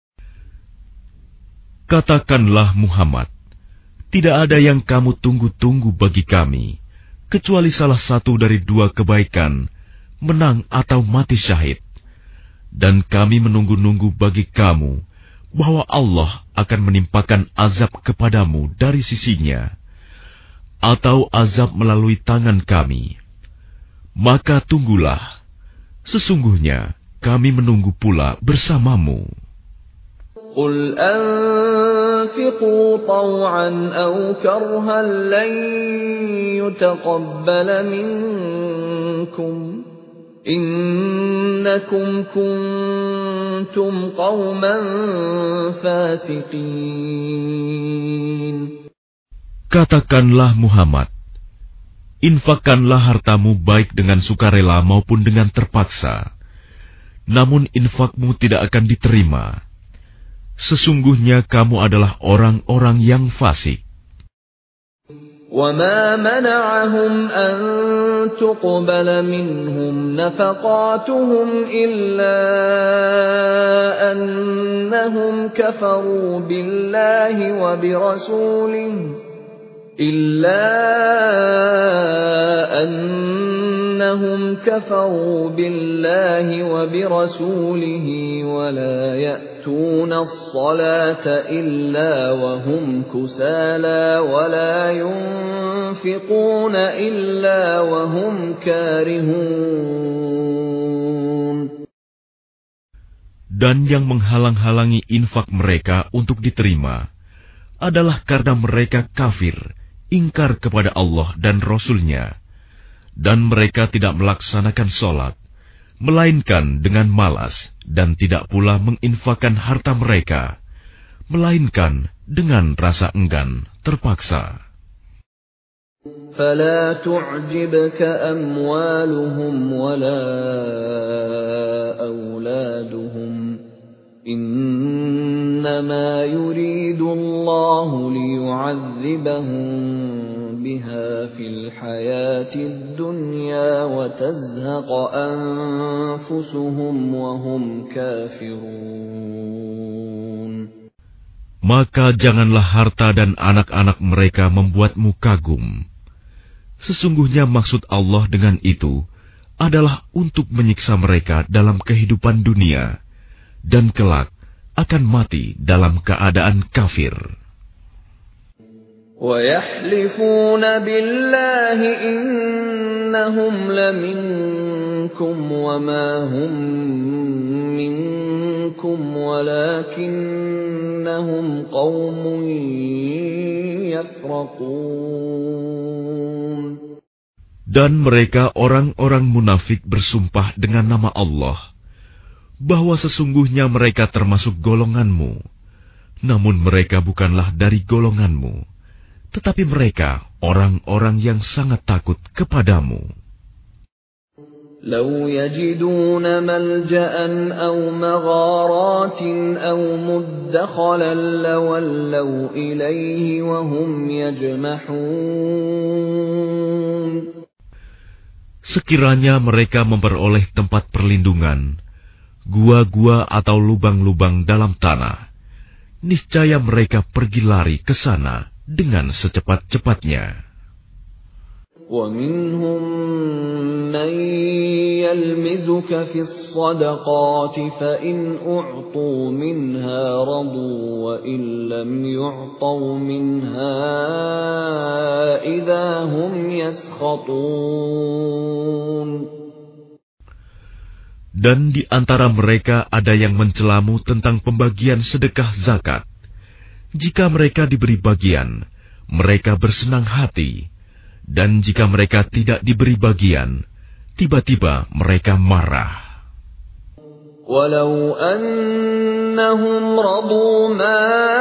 Katakanlah Muhammad, tidak ada yang kamu tunggu-tunggu bagi kami, kecuali salah satu dari dua kebaikan, menang atau mati syahid. Dan kami menunggu-nunggu bagi kamu bahwa Allah akan menimpakan azab kepadamu dari sisinya, atau azab melalui tangan kami. Maka tunggulah, sesungguhnya kami menunggu pula bersamamu. قل أنفقوا طوعا أو كرها لن يتقبل منكم إنكم كنتم قوما فاسقين. Katakanlah Muhammad, infakkanlah hartamu baik dengan sukarela maupun dengan terpaksa, namun infakmu tidak akan diterima. Sesungguhnya kamu adalah orang-orang yang fasik. وَمَا مَنَعَهُمْ أَن تُقْبَلَ مِنْهُمْ نَفَقَاتُهُمْ إِلَّا أَنَّهُمْ كَفَرُوا بِاللَّهِ وَبِرَسُولِهِ إِلَّا أَنَّهُمْ كَفَرُوا بِاللَّهِ وَبِرَسُولِهِ وَلَا يَأْتُونَ الصَّلَاةَ إِلَّا وَهُمْ كُسَالَى وَلَا يُنْفِقُونَ إِلَّا وَهُمْ كَارِهُونَ. Dan yang menghalang-halangi infak mereka untuk diterima adalah karena mereka kafir, ingkar kepada Allah dan Rasul-Nya, dan mereka tidak melaksanakan sholat, melainkan dengan malas, dan tidak pula menginfakkan harta mereka, melainkan dengan rasa enggan, terpaksa. فَلَا تُعْجِبْكَ أَمْوَالُهُمْ وَلَا أَوْلَادُهُمْ إِنَّمَا يُرِيدُ اللَّهُ لِيُعَذِّبَهُم بِهَا فِي الْحَيَاةِ الدُّنْيَا وَتَزْهَقَ أَنفُسُهُمْ وَهُمْ كَافِرُونَ. Maka janganlah harta dan anak-anak mereka membuatmu kagum. Sesungguhnya maksud Allah dengan itu adalah untuk menyiksa mereka dalam kehidupan dunia, dan kelak akan mati dalam keadaan kafir. وَيَحْلِفُونَ بِاللَّهِ إِنَّهُمْ لَمِنكُمْ وَمَا هُمْ مِنكُمْ وَلَكِنَّهُمْ قَوْمٌ يَفْرَقُونَ. Dan mereka orang-orang munafik bersumpah dengan nama Allah bahwa sesungguhnya mereka termasuk golonganmu, namun mereka bukanlah dari golonganmu, tetapi mereka orang-orang yang sangat takut kepadamu. لَوْ يَجِدُونَ مَلْجَأً أَوْ مَغَارَاتٍ أَوْ مُدَّخَلًا لَوَلَّوْا إِلَيْهِ وَهُمْ يَجْمَحُونَ. Sekiranya mereka memperoleh tempat perlindungan, gua-gua atau lubang-lubang dalam tanah, niscaya mereka pergi lari ke sana dengan secepat-cepatnya. وَمِنْهُمْ مَنْ يَلْمِزُكَ فِي الصَّدَقَاتِ فَإِنْ أُعْطُوا مِنْهَا رَضُوا وَإِنْ لَمْ يُعْطَوْا مِنْهَا إِذَا هُمْ يَسْخَطُونَ. Dan di antara mereka ada yang mencelamu tentang pembagian sedekah zakat. Jika mereka diberi bagian, mereka bersenang hati. Dan jika mereka tidak diberi bagian, tiba-tiba mereka marah. Walau annahum radu ma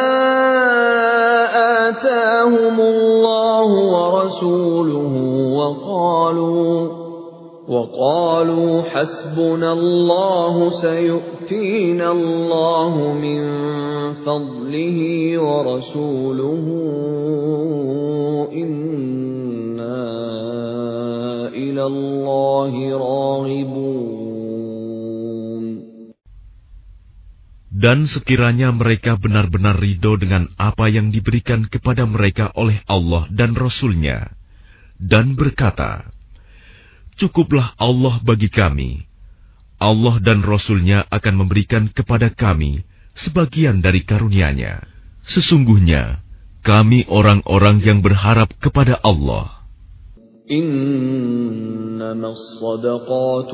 atahumullahu wa rasuluhu wa qalu wa qalu hasbunallahu sayu'tina Allahu min fadlihi wa rasuluhu inna ilallahi raghibun. Dan sekiranya mereka benar-benar ridho dengan apa yang diberikan kepada mereka oleh Allah dan Rasul-Nya, dan berkata, cukuplah Allah bagi kami. Allah dan Rasul-Nya akan memberikan kepada kami sebagian dari karunia-Nya. Sesungguhnya, kami orang-orang yang berharap kepada Allah. إنما الصدقات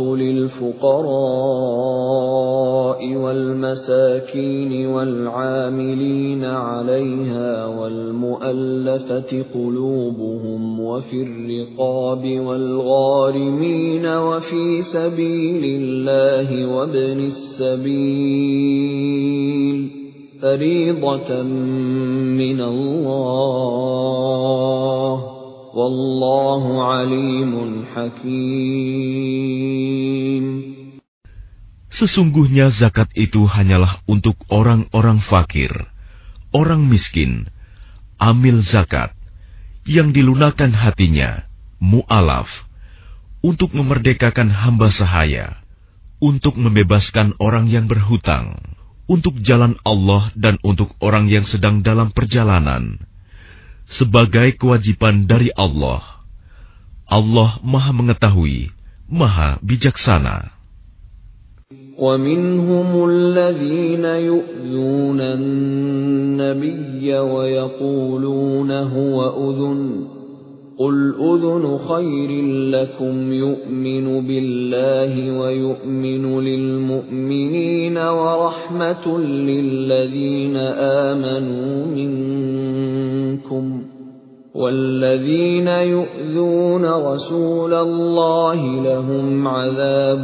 للفقراء والمساكين والعاملين عليها والمؤلفة قلوبهم وفي الرقاب والغارمين وفي سبيل الله وابن السبيل فريضة من الله Wallahu alimun hakim. Sesungguhnya zakat itu hanyalah untuk orang-orang fakir, orang miskin, amil zakat, yang dilunakkan hatinya, mu'alaf, untuk memerdekakan hamba sahaya, untuk membebaskan orang yang berhutang, untuk jalan Allah dan untuk orang yang sedang dalam perjalanan, sebagai kewajiban dari Allah. Allah Maha Mengetahui, Maha Bijaksana. وَمِنْهُمُ الَّذِينَ يُؤْذُونَ النَّبِيَّ وَيَقُولُونَ هُوَ أُذُنٌ قُلْ أُذُنُ خَيْرٍ لَكُمْ يُؤْمِنُ بِاللَّهِ وَيُؤْمِنُ لِلْمُؤْمِنِينَ وَرَحْمَةٌ لِلَّذِينَ آمَنُوا مِنكُمْ وَالَّذِينَ يُؤْذُونَ رَسُولَ اللَّهِ لَهُمْ عَذَابٌ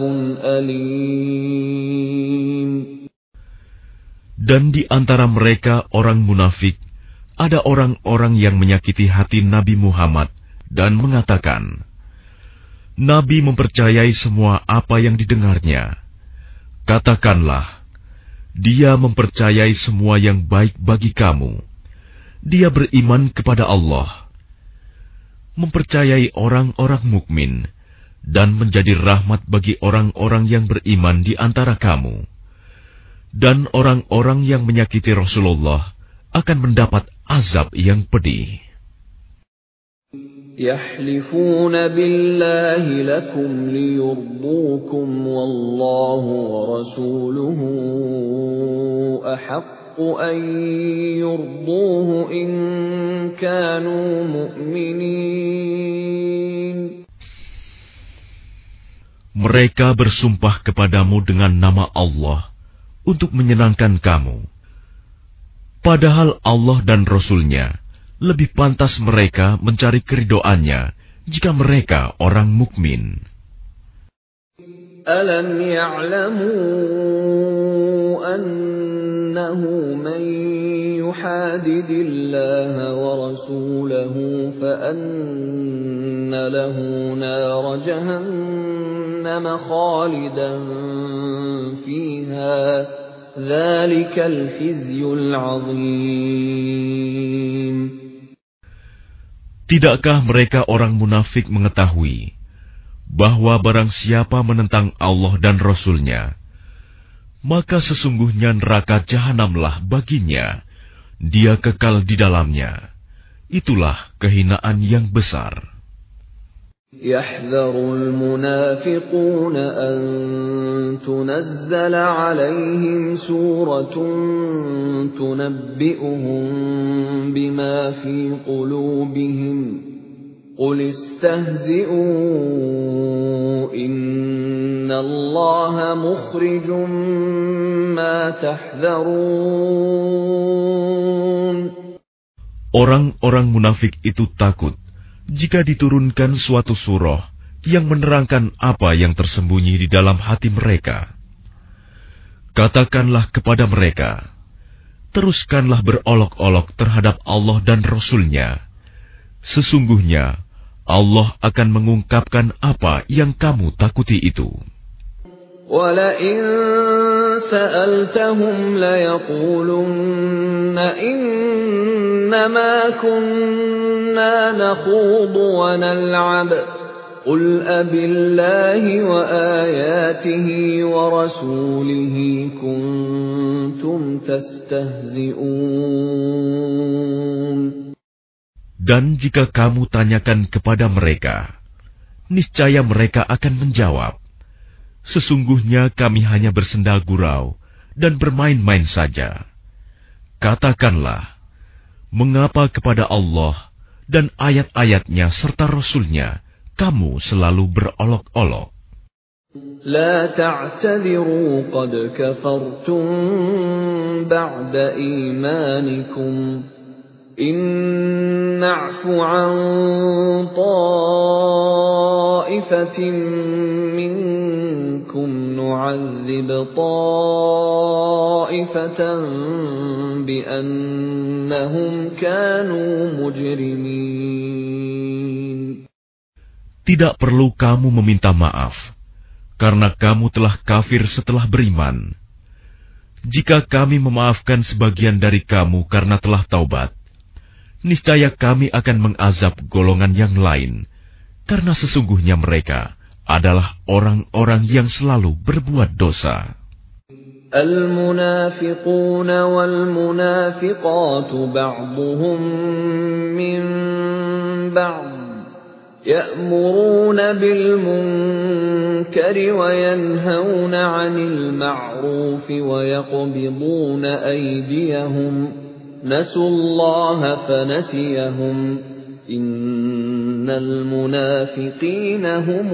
أَلِيمٌ. Dan di antara mereka orang munafik, ada orang-orang yang menyakiti hati Nabi Muhammad dan mengatakan, Nabi mempercayai semua apa yang didengarnya. Katakanlah, dia mempercayai semua yang baik bagi kamu. Dia beriman kepada Allah, mempercayai orang-orang mukmin, dan menjadi rahmat bagi orang-orang yang beriman di antara kamu. Dan orang-orang yang menyakiti Rasulullah akan mendapat azab yang pedih. يَحْلِفُونَ بِاللَّهِ لَكُمْ لِيُرْضُوكُمْ وَاللَّهُ وَرَسُولُهُ أَحَقُّ أَن يُرْضُوهُ إِن كَانُوا مُؤْمِنِينَ. Mereka bersumpah kepadamu dengan nama Allah untuk menyenangkan kamu. Padahal Allah dan Rasul-Nya lebih pantas mereka mencari keridhoannya jika mereka orang mukmin. Alam ya'lamu annahu man yuhadidillaha wa rasulahu fa anna lahu nar jahannam khalidan fiha. Tidakkah mereka orang munafik mengetahui bahwa barang siapa menentang Allah dan Rasul-Nya, maka sesungguhnya neraka jahanamlah baginya, dia kekal di dalamnya. Itulah kehinaan yang besar. يَحْذَرُ الْمُنَافِقُونَ أَن تُنَزَّلَ عَلَيْهِمْ سُورَةٌ تُنَبِّئُهُم بِمَا فِي قُلُوبِهِمْ قُلِ اسْتَهْزِئُوا إِنَّ اللَّهَ مُخْرِجٌ مَّا تَحْذَرُونَ. Orang-orang munafik itu takut jika diturunkan suatu surah yang menerangkan apa yang tersembunyi di dalam hati mereka. Katakanlah kepada mereka, teruskanlah berolok-olok terhadap Allah dan Rasul-Nya. Sesungguhnya Allah akan mengungkapkan apa yang kamu takuti itu. وَلَئِن سَأَلْتَهُمْ لَيَقُولُنَّ إِنَّمَا كُنَّا نَخُوضُ وَنَلْعَبُ قُلْ أَبِاللَّهِ وَآيَاتِهِ وَرَسُولِهِ كُنتُمْ تَسْتَهْزِئُونَ. Dan jika kamu tanyakan kepada mereka, niscaya mereka akan menjawab, sesungguhnya kami hanya bersenda gurau dan bermain-main saja. Katakanlah, mengapa kepada Allah dan ayat-ayatnya serta Rasul-Nya kamu selalu berolok-olok? لا تعتذروا قد كفرتم بعد إيمانكم إن نعف عن طائفة منكم نعذب طائفة بأنهم كانوا مجرمين. Tidak perlu kamu meminta maaf, karena kamu telah kafir setelah beriman. Jika kami memaafkan sebagian dari kamu karena telah taubat, niscaya kami akan mengazab golongan yang lain, karena sesungguhnya mereka adalah orang-orang yang selalu berbuat dosa. المنافقون والمنافقات بعضهم من بعض يأمرون بالمنكر وينهون عن المعروف ويقبضون أيديهم نسوا الله فنسيهم إن المنافقين هم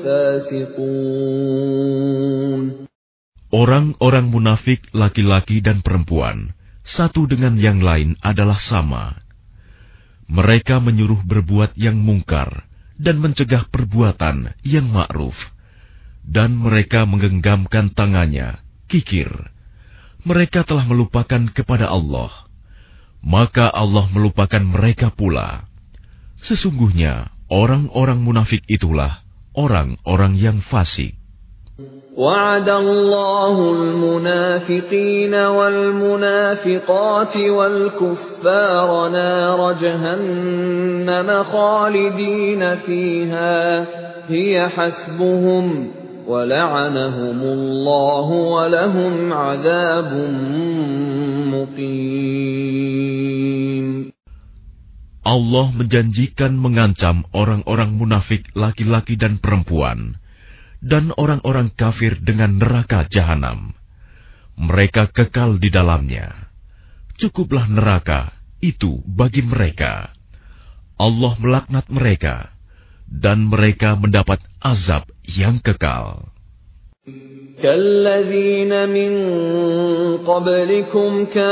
الفاسقون. Orang-orang munafik laki-laki dan perempuan satu dengan yang lain adalah sama. Mereka menyuruh berbuat yang mungkar dan mencegah perbuatan yang ma'ruf. Dan mereka menggenggamkan tangannya, kikir. Mereka telah melupakan kepada Allah. Maka Allah melupakan mereka pula. Sesungguhnya orang-orang munafik itulah orang-orang yang fasik. وعد الله المنافقين والمنافقات والكفار نار جهنم خالدين فيها هي حسبهم ولعنهم الله ولهم عذاب مقيم. Allah menjanjikan mengancam orang-orang munafik laki-laki dan perempuan dan orang-orang kafir dengan neraka jahanam. Mereka kekal di dalamnya. Cukuplah neraka itu bagi mereka. Allah melaknat mereka, dan mereka mendapat azab yang kekal. كالذين من قبلكم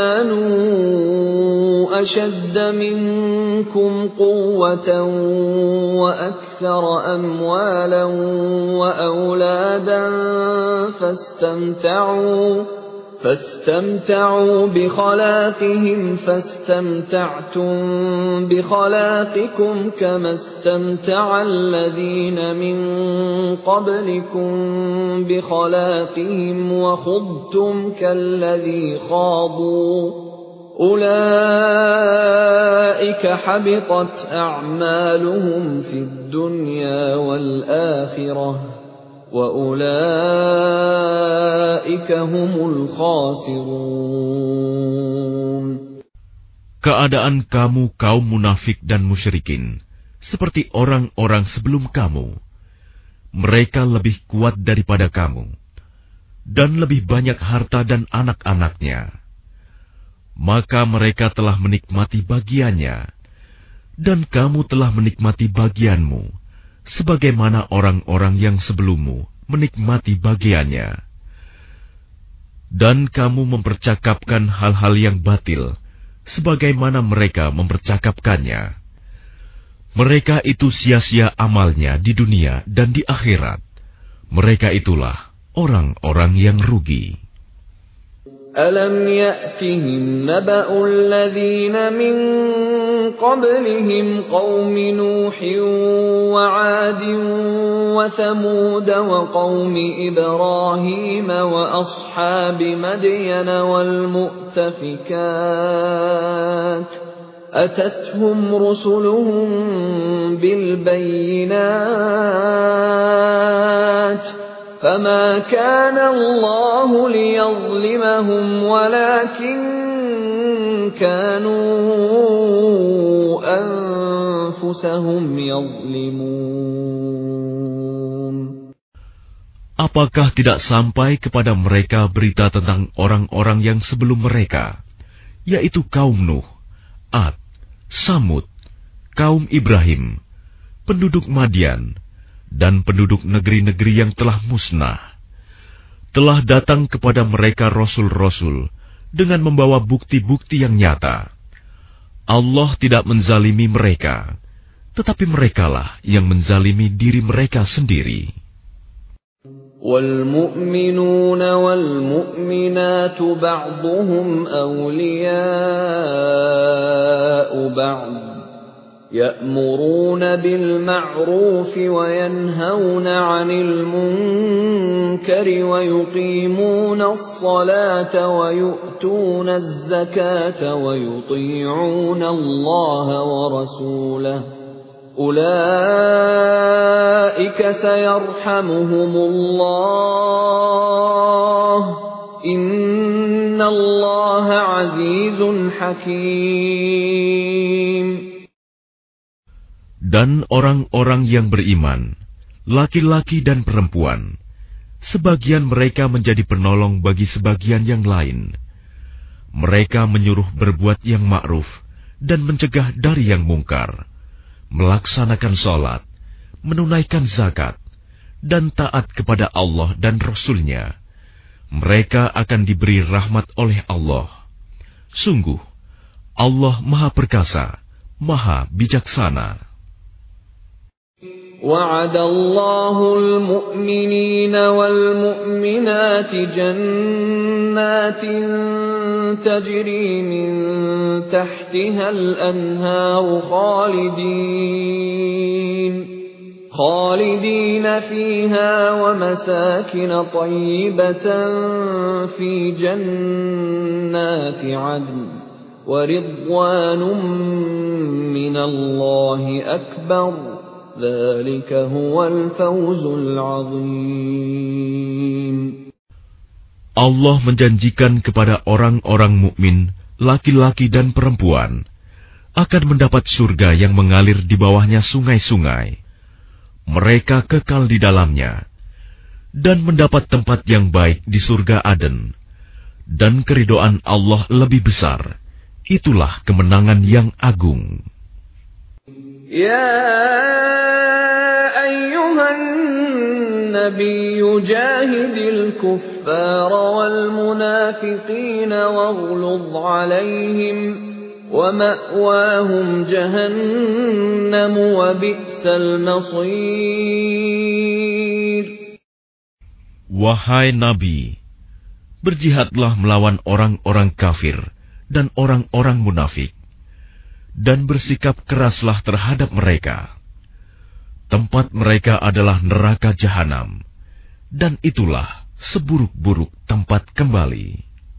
كانوا أشد منكم قوة وأكثر أموالا وأولادا فاستمتعوا فاستمتعوا بخلاقهم فاستمتعتم بخلاقكم كما استمتع الذين من قبلكم بخلاقهم وخضتم كالذي خاضوا أولئك حبطت أعمالهم في الدنيا والآخرة وَأُولَئِكَ هُمُ الْخَاسِرُونَ. Keadaan kamu kaum munafik dan musyrikin seperti orang-orang sebelum kamu. Mereka lebih kuat daripada kamu dan lebih banyak harta dan anak-anaknya. Maka mereka telah menikmati bagiannya dan kamu telah menikmati bagianmu, sebagaimana orang-orang yang sebelummu menikmati bagiannya. Dan kamu mempercakapkan hal-hal yang batil, sebagaimana mereka mempercakapkannya. Mereka itu sia-sia amalnya di dunia dan di akhirat. Mereka itulah orang-orang yang rugi. أَلَمْ يَأْتِهِمْ نَبَأُ الَّذِينَ مِنْ قَبْلِهِمْ قَوْمِ نُوحٍ وَعَادٍ وَثَمُودَ وَقَوْمِ إِبْرَاهِيمَ وَأَصْحَابِ مَدْيَنَ وَالْمُؤْتَفِكَاتِ أَتَتْهُمْ رُسُلُهُم بِالْبَيِّنَاتِ فما كان الله ليظلمهم ولكن كانوا أنفسهم يظلمون. Apakah tidak sampai kepada mereka berita tentang orang-orang yang sebelum mereka, yaitu kaum Nuh, Ad, Samud, kaum Ibrahim, penduduk Madian, dan penduduk negeri-negeri yang telah musnah. Telah datang kepada mereka rasul-rasul dengan membawa bukti-bukti yang nyata. Allah tidak menzalimi mereka, tetapi merekalah yang menzalimi diri mereka sendiri. وَالْمُؤْمِنُونَ وَالْمُؤْمِنَاتُ بَعْضُهُمْ أَوْلِيَاءُ بَعْضٍ يَأْمُرُونَ بِالْمَعْرُوفِ وَيَنْهَوْنَ عَنِ الْمُنكَرِ وَيُقِيمُونَ الصَّلَاةَ وَيُؤْتُونَ الزَّكَاةَ وَيُطِيعُونَ اللَّهَ وَرَسُولَهُ أُولَئِكَ سَيَرْحَمُهُمُ اللَّهُ إِنَّ اللَّهَ عَزِيزٌ حَكِيمٌ. Dan orang-orang yang beriman, laki-laki dan perempuan, sebagian mereka menjadi penolong bagi sebagian yang lain. Mereka menyuruh berbuat yang ma'ruf dan mencegah dari yang mungkar, melaksanakan sholat, menunaikan zakat, dan taat kepada Allah dan Rasul-Nya. Mereka akan diberi rahmat oleh Allah. Sungguh, Allah Maha Perkasa, Maha Bijaksana. وَعَدَ اللَّهُ الْمُؤْمِنِينَ وَالْمُؤْمِنَاتِ جَنَّاتٍ تَجْرِي مِنْ تَحْتِهَا الْأَنْهَارُ خَالِدِينَ خَالِدِينَ فِيهَا وَمَسَاكِنَ طَيِّبَةً فِي جَنَّاتِ عَدْنٍ وَرِضْوَانٌ مِّنَ اللَّهِ أَكْبَرُ ذلك هو الفوز العظيم. Allah menjanjikan kepada orang-orang mukmin, laki-laki dan perempuan, akan mendapat surga yang mengalir di bawahnya sungai-sungai. Mereka kekal di dalamnya, dan mendapat tempat yang baik di surga Aden. Dan keridhaan Allah lebih besar. Itulah kemenangan yang agung. يا أيها النبي جاهد الكفار والمنافقين واغلظ عليهم ومأواهم جهنم وبئس المصير. Wahai Nabi, berjihadlah melawan orang-orang kafir dan orang-orang munafik, dan bersikap keraslah terhadap mereka. Tempat mereka adalah neraka jahanam, dan itulah seburuk-buruk tempat kembali.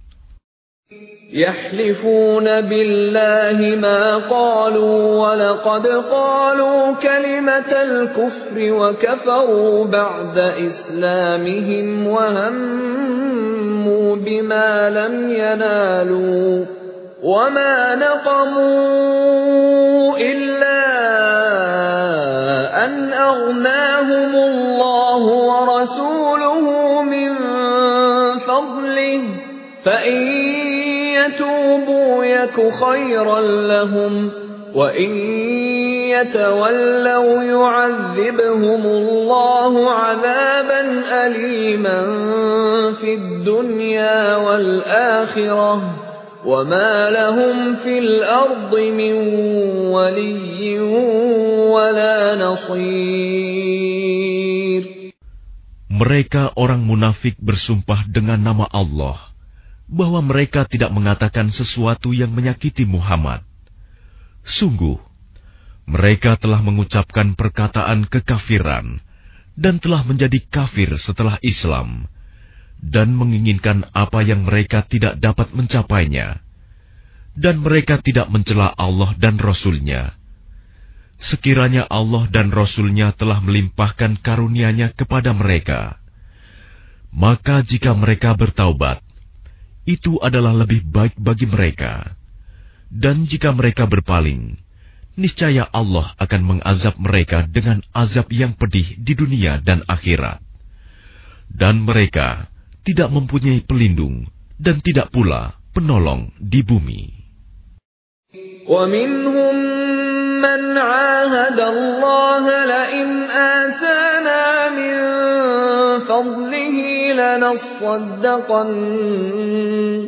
يحلفون بالله ما قالوا ولقد قالوا كلمة الكفر وكفروا بعد إسلامهم وهموا بما لم ينالوا وما نقموا إلا أن أغناهم الله ورسوله من فضله فإن يتوبوا يك خيرا لهم وإن يتولوا يعذبهم الله عذابا أليما في الدنيا والآخرة وما لهم في الأرض من ولي ولا نصير. Mereka orang munafik bersumpah dengan nama Allah bahwa mereka tidak mengatakan sesuatu yang menyakiti Muhammad. Sungguh, mereka telah mengucapkan perkataan kekafiran dan telah menjadi kafir setelah Islam, dan menginginkan apa yang mereka tidak dapat mencapainya, dan mereka tidak mencela Allah dan Rasul-Nya. Sekiranya Allah dan Rasul-Nya telah melimpahkan karunia-Nya kepada mereka, maka jika mereka bertaubat, itu adalah lebih baik bagi mereka. Dan jika mereka berpaling, niscaya Allah akan mengazab mereka dengan azab yang pedih di dunia dan akhirat. dan mereka tidak mempunyai pelindung dan tidak pula penolong di bumi. وَمِنْهُمْ مَنْ عَاهَدَ اللَّهَ لَئِنْ آتَانَا مِنْ فَضْلِهِ لَنَصَّدَّقَنَّ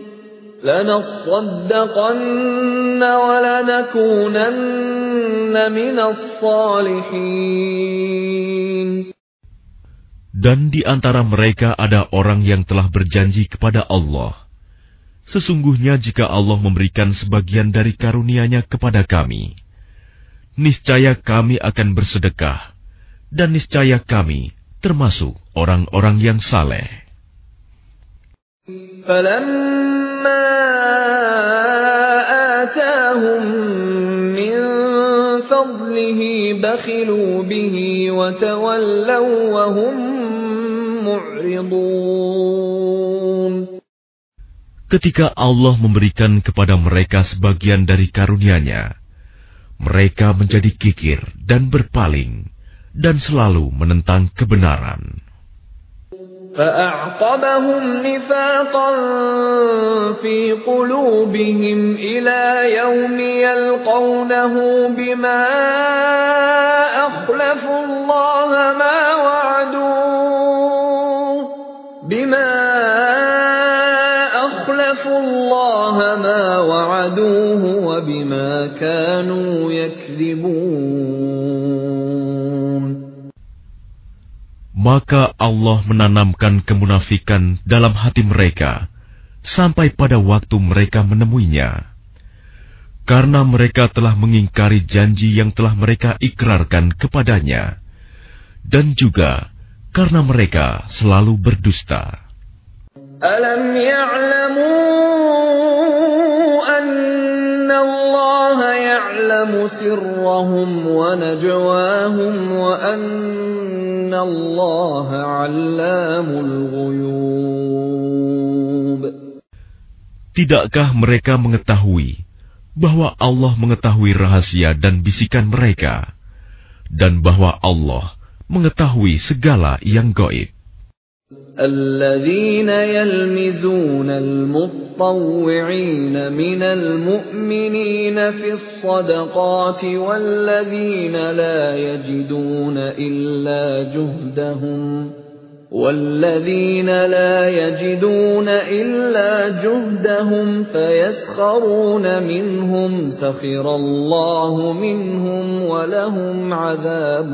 لَنَصَّدَّقَنَّ وَلَنَكُونَنَّ مِنَ الصَّالِحِينَ. Dan di antara mereka ada orang yang telah berjanji kepada Allah, sesungguhnya jika Allah memberikan sebagian dari karunia-Nya kepada kami, niscaya kami akan bersedekah, dan niscaya kami termasuk orang-orang yang saleh. فَلَمَّا آتَاهُم مِّن فَضْلِهِ بَخِلُوا بِهِ وَتَوَلَّوْا وَهُم مُّعْرِضُونَ. Ketika Allah memberikan kepada mereka sebagian dari karunia-Nya, mereka menjadi kikir dan berpaling, dan selalu menentang kebenaran. فَأَعْقَبَهُمْ نِفَاقًا فِي قُلُوبِهِمْ إِلَى يَوْمِ يَلْقَوْنَهُ بِمَا أَخْلَفُوا اللَّهَ مَا وَعَدُوهُ بِمَا أَخْلَفُوا اللَّهَ مَا وَعَدُوهُ وَبِمَا كَانُوا يَكْذِبُونَ. Maka Allah menanamkan kemunafikan dalam hati mereka sampai pada waktu mereka menemuinya, karena mereka telah mengingkari janji yang telah mereka ikrarkan kepadanya, dan juga karena mereka selalu berdusta. Alam ya'lamu anna Allah ya'lamu sirrahum wa najwahum wa anna Allah 'allamul ghuyub. Tidakkah mereka mengetahui bahwa Allah mengetahui rahasia dan bisikan mereka, dan bahwa Allah mengetahui segala yang gaib? الذين يلمزون المطوعين من المؤمنين في الصدقات والذين لا يجدون إلا جهدهم والذين لا يجدون إلا جهدهم فيسخرون منهم سخر الله منهم ولهم عذاب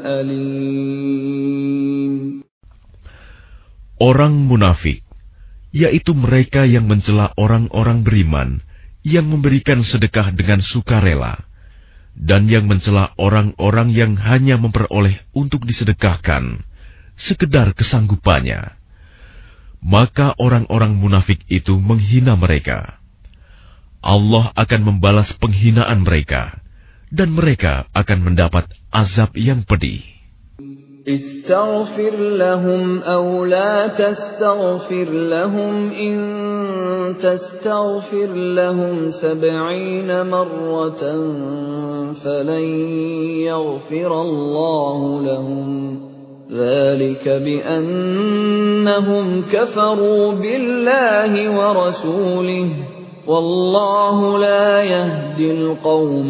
أليم. Orang munafik, yaitu mereka yang mencela orang-orang beriman yang memberikan sedekah dengan sukarela, dan yang mencela orang-orang yang hanya memperoleh untuk disedekahkan sekedar kesanggupannya, maka orang-orang munafik itu menghina mereka. Allah akan membalas penghinaan mereka, dan mereka akan mendapat azab yang pedih. استغفر لهم أو لا تستغفر لهم إن تستغفر لهم سبعين مرة فلن يغفر الله لهم ذلك بأنهم كفروا بالله ورسوله والله لا يهدي القوم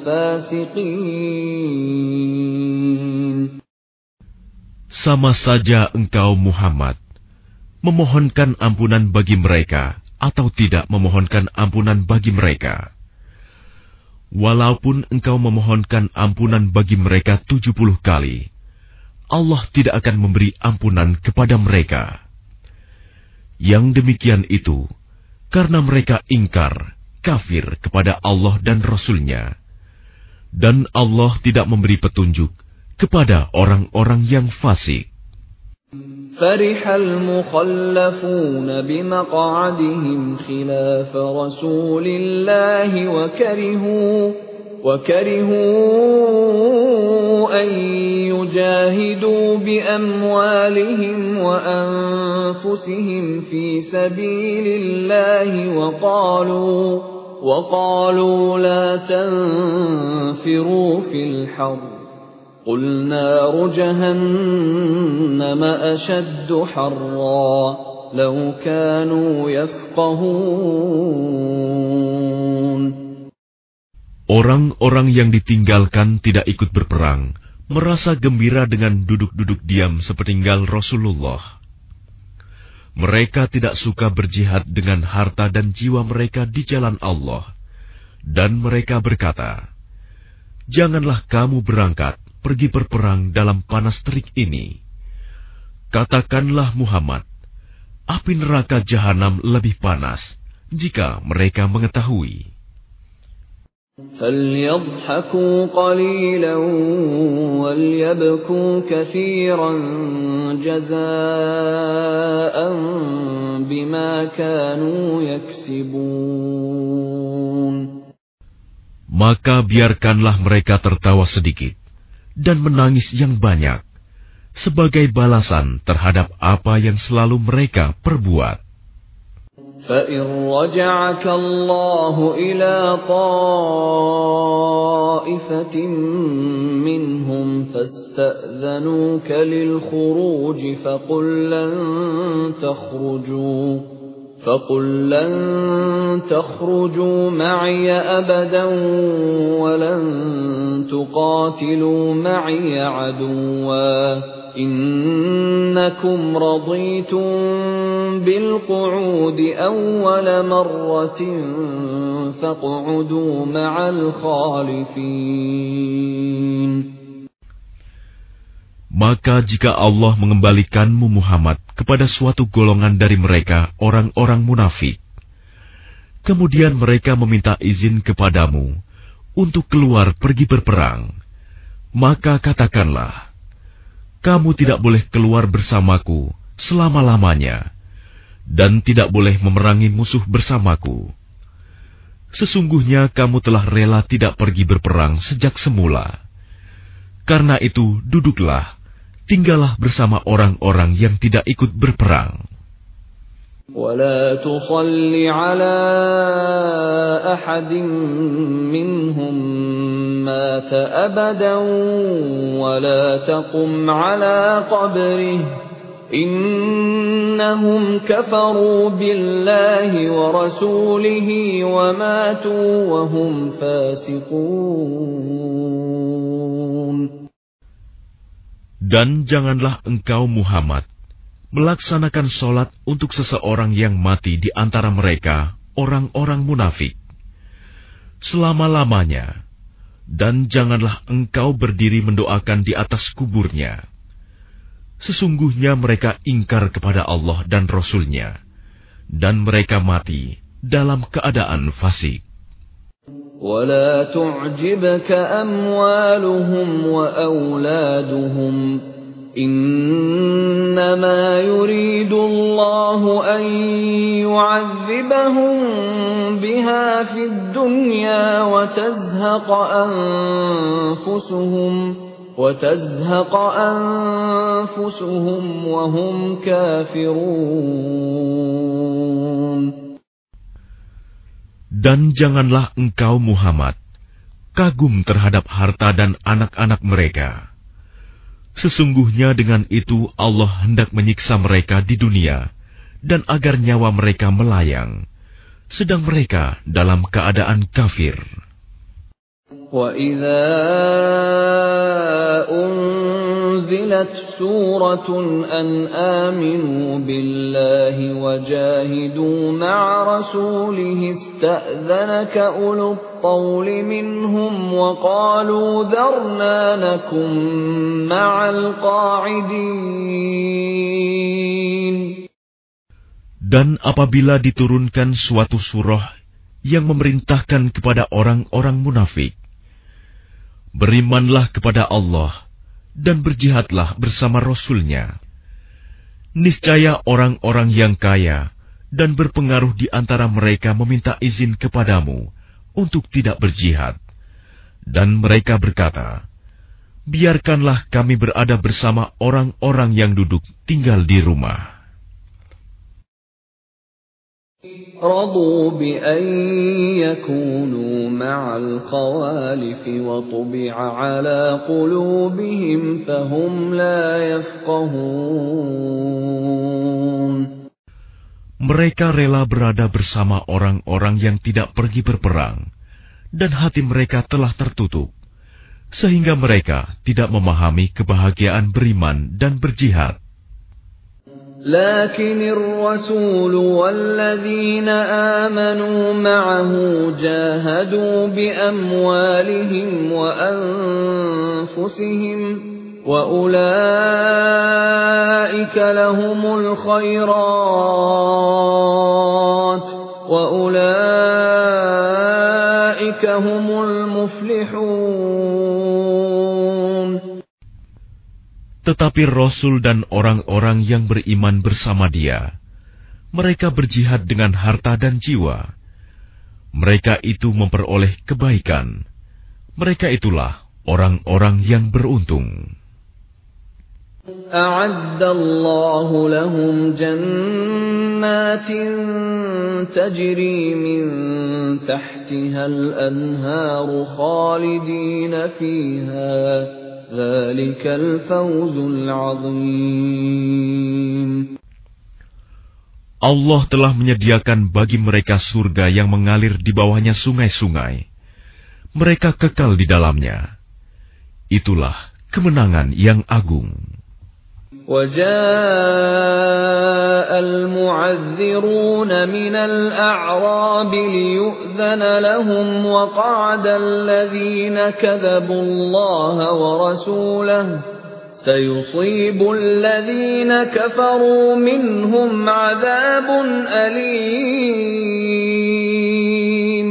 الفاسقين. Sama saja engkau Muhammad memohonkan ampunan bagi mereka atau tidak memohonkan ampunan bagi mereka. Walaupun engkau memohonkan ampunan bagi mereka tujuh puluh kali, Allah tidak akan memberi ampunan kepada mereka. Yang demikian itu karena mereka ingkar, kafir kepada Allah dan Rasul-Nya, dan Allah tidak memberi petunjuk kepada orang-orang yang fasik. فرح المخلفون بمقعدهم خلاف رسول الله وكرهوا وكرهوا أن يجاهدوا بأموالهم وأنفسهم في سبيل الله وقالوا وقالوا لا تنفروا في الحر قُلْ نَارُ جَهَنَّمَ أَشَدُّ حَرًّا لَوْ كَانُوا يَفْقَهُونَ. Orang-orang yang ditinggalkan tidak ikut berperang, merasa gembira dengan duduk-duduk diam sepeninggal Rasulullah. Mereka tidak suka berjihad dengan harta dan jiwa mereka di jalan Allah. Dan mereka berkata, "Janganlah kamu berangkat pergi berperang dalam panas terik ini." Katakanlah Muhammad, api neraka jahanam lebih panas jika mereka mengetahui. فَلْيَضْحَكُوا قَلِيلًا وَلْيَبْكُوا كَثِيرًا جَزَاءً بِمَا كَانُوا يَكْسِبُونَ. Maka biarkanlah mereka tertawa sedikit dan menangis yang banyak sebagai balasan terhadap apa yang selalu mereka perbuat. فَإِنْ رَجَعَكَ اللَّهُ إِلَى طَائِفَةٍ مِّنْهُمْ فَاسْتَأْذَنُوكَ لِلْخُرُوجِ فَقُلْ لَنْ تَخْرُجُوا فَقُلْ لَنْ تَخْرُجُوا مَعِيَ أَبَدًا وَلَنْ تُقَاتِلُوا مَعِيَ عَدُوًّا إِنَّكُمْ رَضِيتُمْ بِالْقُعُودِ أَوَّلَ مَرَّةٍ فَاقْعُدُوا مَعَ الْخَالِفِينَ. Maka jika Allah mengembalikanmu Muhammad kepada suatu golongan dari mereka, orang-orang munafik, kemudian mereka meminta izin kepadamu untuk keluar pergi berperang, maka katakanlah, kamu tidak boleh keluar bersamaku selama-lamanya, dan tidak boleh memerangi musuh bersamaku. Sesungguhnya kamu telah rela tidak pergi berperang sejak semula. Karena itu, duduklah, tinggallah bersama orang-orang yang tidak ikut berperang. وَلَا تُصَلِّ عَلَى أَحَدٍ مِّنْهُمْ مَاتَ أَبَدًا وَلَا تَقُمْ عَلَى قَبْرِهِ إِنَّهُمْ كَفَرُوا بِاللَّهِ وَرَسُولِهِ وَمَاتُوا وَهُمْ فَاسِقُونَ. Dan janganlah engkau Muhammad melaksanakan sholat untuk seseorang yang mati di antara mereka, orang-orang munafik, selama-lamanya, dan janganlah engkau berdiri mendoakan di atas kuburnya. Sesungguhnya mereka ingkar kepada Allah dan Rasul-Nya, dan mereka mati dalam keadaan fasik. وَلَا تُعْجِبْكَ أَمْوَالُهُمْ وَأَوْلَادُهُمْ إِنَّمَا يُرِيدُ اللَّهُ أَن يُعَذِّبَهُم بِهَا فِي الدُّنْيَا وَتَزْهَقَ أَنفُسُهُمْ وَتَزْهَقَ أَنفُسُهُمْ وَهُمْ كَافِرُونَ. Dan janganlah engkau Muhammad kagum terhadap harta dan anak-anak mereka. Sesungguhnya dengan itu Allah hendak menyiksa mereka di dunia, dan agar nyawa mereka melayang, sedang mereka dalam keadaan kafir. وَإِذَا أُنْزِلَتْ سُورَةٌ أَنْ آمِنُوا بِاللَّهِ وَجَاهِدُوا مَعَ رَسُولِهِ اسْتَأْذَنَكَ أُولُو الطَّوْلِ مِنْهُمْ وَقَالُوا ذَرْنَا نَكُنْ مَعَ الْقَاعِدِينَ. Dan apabila diturunkan suatu surah yang memerintahkan kepada orang-orang munafik, berimanlah kepada Allah dan berjihadlah bersama Rasul-Nya. Niscaya orang-orang yang kaya dan berpengaruh di antara mereka meminta izin kepadamu untuk tidak berjihad. Dan mereka berkata, biarkanlah kami berada bersama orang-orang yang duduk tinggal di rumah. رضوا بأن يكونوا مع الخوالف وطبع على قلوبهم فهم لا يفقهون. Mereka rela berada bersama orang-orang yang tidak pergi berperang, dan hati mereka telah tertutup, sehingga mereka tidak memahami kebahagiaan beriman dan berjihad. لكن الرسول والذين آمنوا معه جاهدوا بأموالهم وأنفسهم وأولئك لهم الخيرات وأولئك هم المفلحون. Tetapi Rasul dan orang-orang yang beriman bersama dia, mereka berjihad dengan harta dan jiwa. Mereka itu memperoleh kebaikan. Mereka itulah orang-orang yang beruntung. A'addallahu lahum jannatin tajri min tahtiha al-anharu khalidina fiha. Allah telah menyediakan bagi mereka surga yang mengalir di bawahnya sungai-sungai. Mereka kekal di dalamnya. Itulah kemenangan yang agung. وَجَاءَ الْمُعَذِّرُونَ مِنَ الْأَعْرَابِ لِيُؤْذَنَ لَهُمْ وَقَعَدَ الَّذِينَ كَذَبُوا اللَّهَ وَرَسُولَهُ سَيُصِيبُ الَّذِينَ كَفَرُوا مِنْهُمْ عَذَابٌ أَلِيمٌ.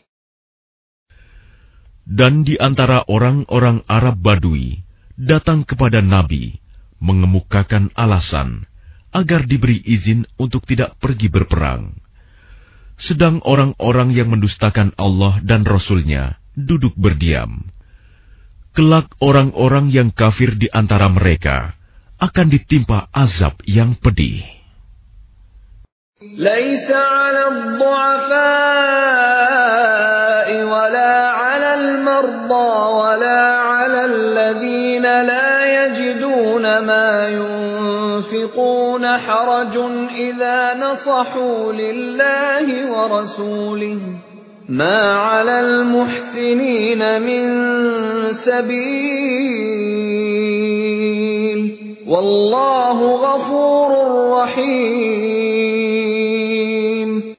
Dan di antara orang-orang Arab Badui datang kepada Nabi mengemukakan alasan agar diberi izin untuk tidak pergi berperang. Sedang orang-orang yang mendustakan Allah dan Rasul-Nya duduk berdiam. Kelak orang-orang yang kafir di antara mereka akan ditimpa azab yang pedih. Laisa 'alal du'afa'i wala 'alal marda wala 'alal ladzina la ما ينفقون حرج إذا نصحوا لله ورسوله ما على المحسنين من سبيل والله غفور رحيم.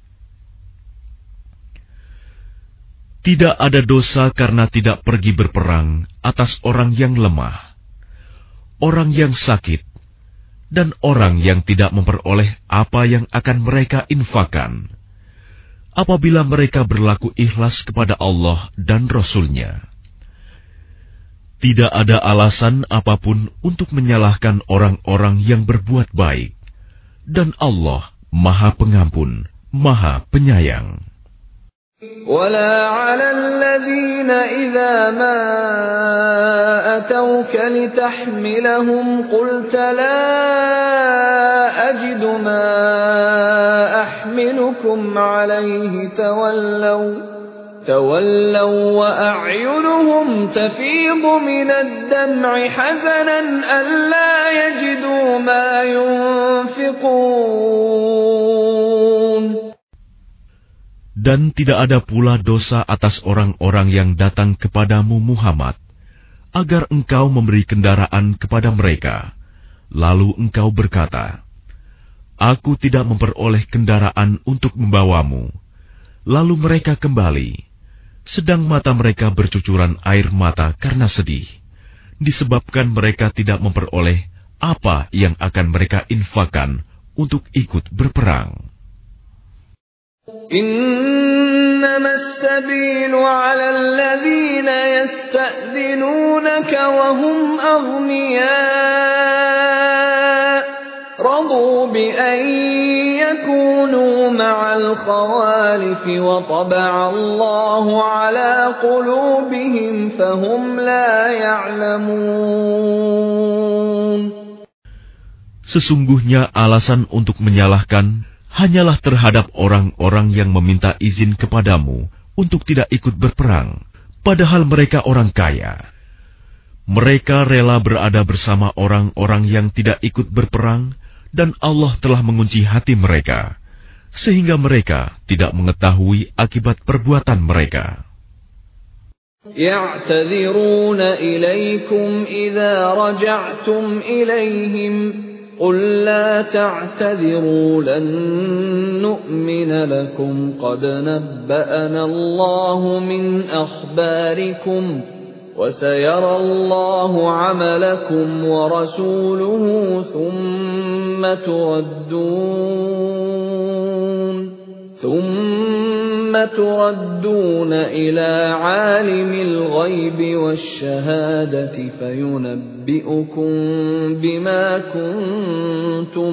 Tidak ada dosa karena tidak pergi berperang atas orang yang lemah, orang yang sakit, dan orang yang tidak memperoleh apa yang akan mereka infakkan, apabila mereka berlaku ikhlas kepada Allah dan Rasul-Nya. Tidak ada alasan apapun untuk menyalahkan orang-orang yang berbuat baik, dan Allah Maha Pengampun, Maha Penyayang. ولا على الذين إذا ما أتوك لتحملهم قلت لا أجد ما أحملكم عليه تولوا تولوا وأعينهم تفيض من الدمع حزنا ألا يجدوا ما ينفقون. Dan tidak ada pula dosa atas orang-orang yang datang kepadamu Muhammad, agar engkau memberi kendaraan kepada mereka. Lalu engkau berkata, Aku tidak memperoleh kendaraan untuk membawamu. Lalu mereka kembali, sedang mata mereka bercucuran air mata karena sedih, disebabkan mereka tidak memperoleh apa yang akan mereka infakkan untuk ikut berperang. إنما السبيل على الذين يستأذنونك وهم أغنياء رضوا بأن يكونوا مع الخوالف وطبع الله على قلوبهم فهم لا يعلمون. Sesungguhnya alasan untuk menyalahkan hanyalah terhadap orang-orang yang meminta izin kepadamu untuk tidak ikut berperang, padahal mereka orang kaya. Mereka rela berada bersama orang-orang yang tidak ikut berperang, dan Allah telah mengunci hati mereka, sehingga mereka tidak mengetahui akibat perbuatan mereka. يَعْتَذِرُونَ إِلَيْكُمْ إِذَا رَجَعْتُمْ إِلَيْهِمْ قُل لَّا تَعْتَذِرُوا لَن نُّؤْمِنَ لَكُمْ قَدْ نَبَّأَنَا اللَّهُ مِنْ أَخْبَارِكُمْ وَسَيَرَى اللَّهُ عَمَلَكُمْ وَرَسُولُهُ ثُمَّ تُرَدُّونَ ثُمَّ تُرَدُّونَ إِلَى عَالِمِ الْغَيْبِ وَالشَّهَادَةِ فَيُنَبِّئُكُم بِمَا كُنتُمْ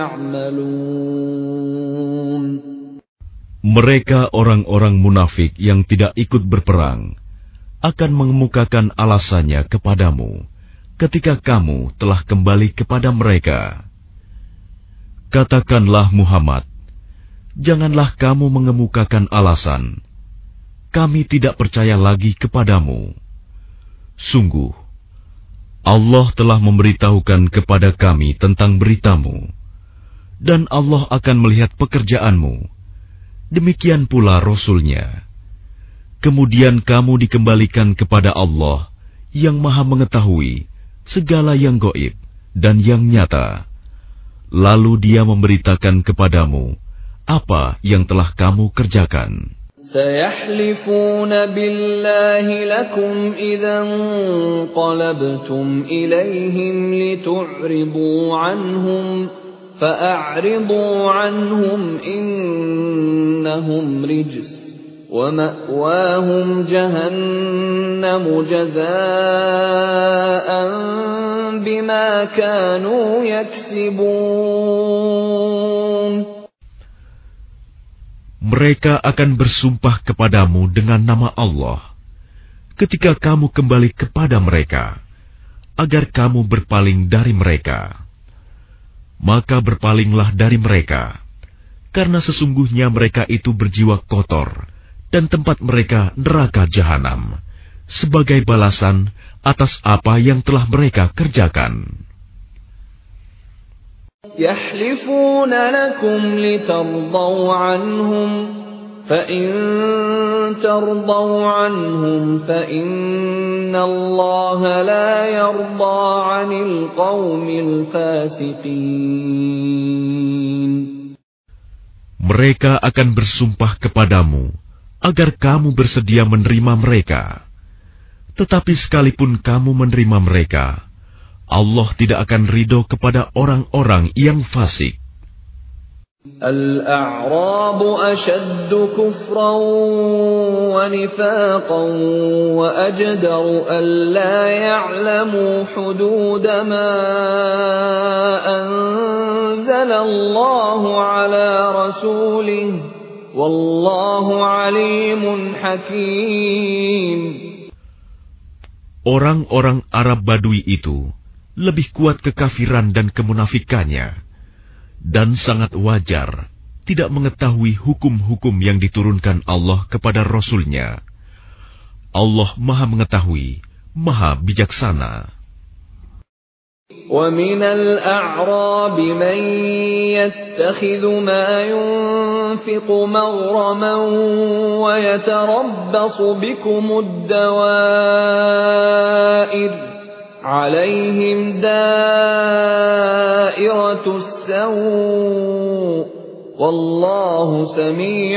تَعْمَلُونَ. Mereka orang-orang munafik yang tidak ikut berperang akan mengemukakan alasannya kepadamu ketika kamu telah kembali kepada mereka. Katakanlah Muhammad, janganlah kamu mengemukakan alasan, kami tidak percaya lagi kepadamu. Sungguh, Allah telah memberitahukan kepada kami tentang beritamu, dan Allah akan melihat pekerjaanmu. Demikian pula Rasul-Nya. Kemudian kamu dikembalikan kepada Allah yang Maha Mengetahui segala yang gaib dan yang nyata. Lalu Dia memberitakan kepadamu apa yang telah kamu kerjakan. سَيَحْلِفُونَ بِاللَّهِ لَكُمْ إِذَا انقَلَبْتُمْ إِلَيْهِمْ لِتُعْرِضُوا عَنْهُمْ فَأَعْرِضُوا عَنْهُمْ إِنَّهُمْ رِجْسٌ وَمَأْوَاهُمْ جَهَنَّمُ جَزَاءً بِمَا كَانُوا يَكْسِبُونَ. Mereka akan bersumpah kepadamu dengan nama Allah ketika kamu kembali kepada mereka, agar kamu berpaling dari mereka. Maka berpalinglah dari mereka, karena sesungguhnya mereka itu berjiwa kotor, dan tempat mereka neraka jahanam, sebagai balasan atas apa yang telah mereka kerjakan. يَحْلِفُونَ لَكُمْ لِتَرْضَوْا عَنْهُمْ فَإِن تَرْضَوْا عَنْهُمْ فَإِنَّ اللَّهَ لَا يَرْضَىٰ عَنِ الْقَوْمِ الْفَاسِقِينَ. Mereka akan bersumpah kepadamu agar kamu bersedia menerima mereka. Tetapi sekalipun kamu menerima mereka, Allah tidak akan ridho kepada orang-orang yang fasik. الْأَعْرَابُ أَشَدُّ كُفْرًا وَنِفَاقًا وَأَجْدَرُ أَلَّا يَعْلَمُوا حُدُودَ مَا أَنزَلَ اللَّهُ عَلَى رَسُولِهِ وَاللَّهُ عَلِيمٌ حَكِيمٌ. Orang-orang Arab Badui itu lebih kuat kekafiran dan kemunafikannya, dan sangat wajar tidak mengetahui hukum-hukum yang diturunkan Allah kepada Rasul-Nya. Allah Maha Mengetahui, Maha Bijaksana. وَمِنَ الْأَعْرَابِ مَن يَتَّخِذُ مَا يُنفِقُ مَغْرَمًا وَيَتَرَبَّصُ بِكُمُ الدَّوَائِرَ عَلَيْهِمْ دَائِرَةُ السَّوْءِ وَاللَّهُ سَمِيعٌ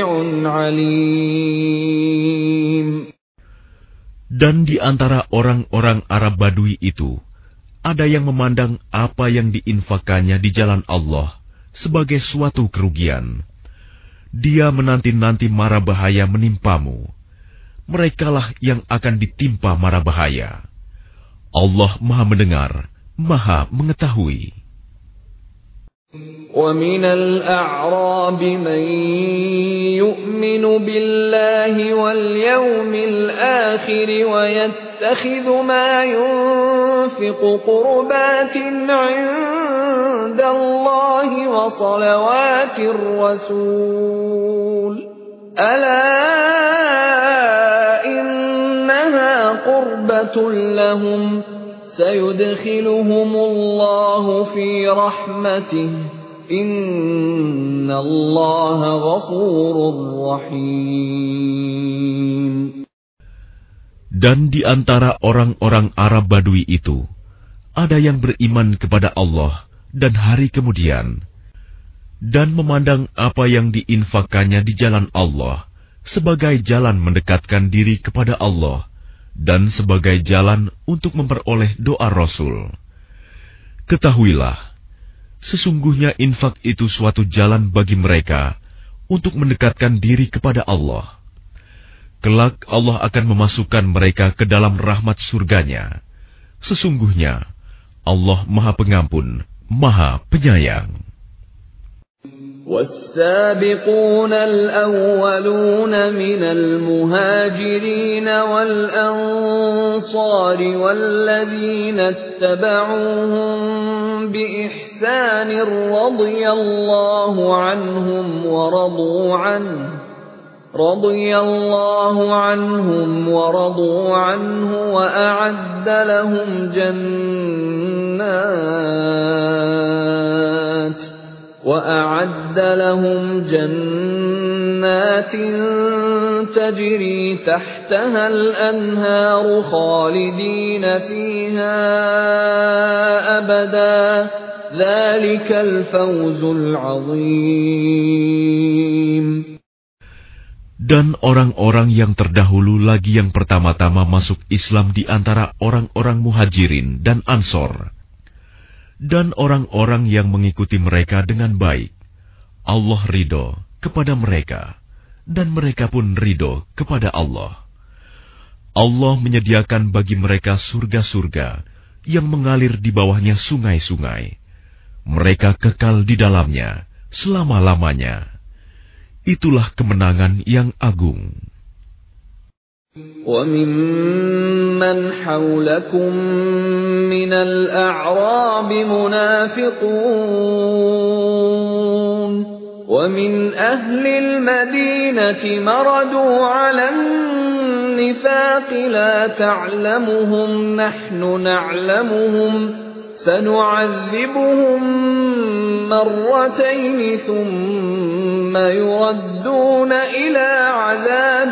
عَلِيمٌ. Dan di antara orang-orang Arab Badui itu, ada yang memandang apa yang diinfakannya di jalan Allah sebagai suatu kerugian. Dia menanti-nanti mara bahaya menimpamu. Merekalah yang akan ditimpa mara bahaya. Allah Maha Mendengar, Maha Mengetahui. وَمِنَ الْأَعْرَابِ مَن يُؤْمِنُ بِاللَّهِ وَالْيَوْمِ الْآخِرِ وَيَتَّخِذُ يتخذ ما ينفق قربات عند الله وصلوات الرسول ألا إنها قربة لهم سيدخلهم الله في رحمته إن الله غفور رحيم. Dan di antara orang-orang Arab Badui itu, ada yang beriman kepada Allah dan hari kemudian, dan memandang apa yang diinfakkannya di jalan Allah sebagai jalan mendekatkan diri kepada Allah, dan sebagai jalan untuk memperoleh doa Rasul. Ketahuilah, sesungguhnya infak itu suatu jalan bagi mereka untuk mendekatkan diri kepada Allah. Kelak Allah akan memasukkan mereka ke dalam rahmat surganya. Sesungguhnya Allah Maha Pengampun, Maha Penyayang. والسابقون الأولون من المهاجرين والأنصار والذين اتبعوهم بإحسان رضي الله عنهم ورضوا عنه رضي الله عنهم ورضوا عنه وأعد لهم جنات وأعد لهم جنات تجري تحتها الأنهار خالدين فيها أبدا ذلك الفوز العظيم. Dan orang-orang yang terdahulu lagi yang pertama-tama masuk Islam di antara orang-orang Muhajirin dan Ansor, dan orang-orang yang mengikuti mereka dengan baik, Allah ridho kepada mereka, dan mereka pun ridho kepada Allah. Allah menyediakan bagi mereka surga-surga yang mengalir di bawahnya sungai-sungai. Mereka kekal di dalamnya selama-lamanya. Itulah kemenangan yang agung. وَمِمَّنْ حَوْلَكُمْ مِنَ الْأَعْرَابِ مُنَافِقُونَ وَمِنْ أَهْلِ الْمَدِينَةِ مَرَدُوا عَلَى النِّفَاقِ لَا تَعْلَمُهُمْ نَحْنُ نَعْلَمُهُمْ سَنُعَذِّبُهُمْ مرتين ثم يردون إلى عذاب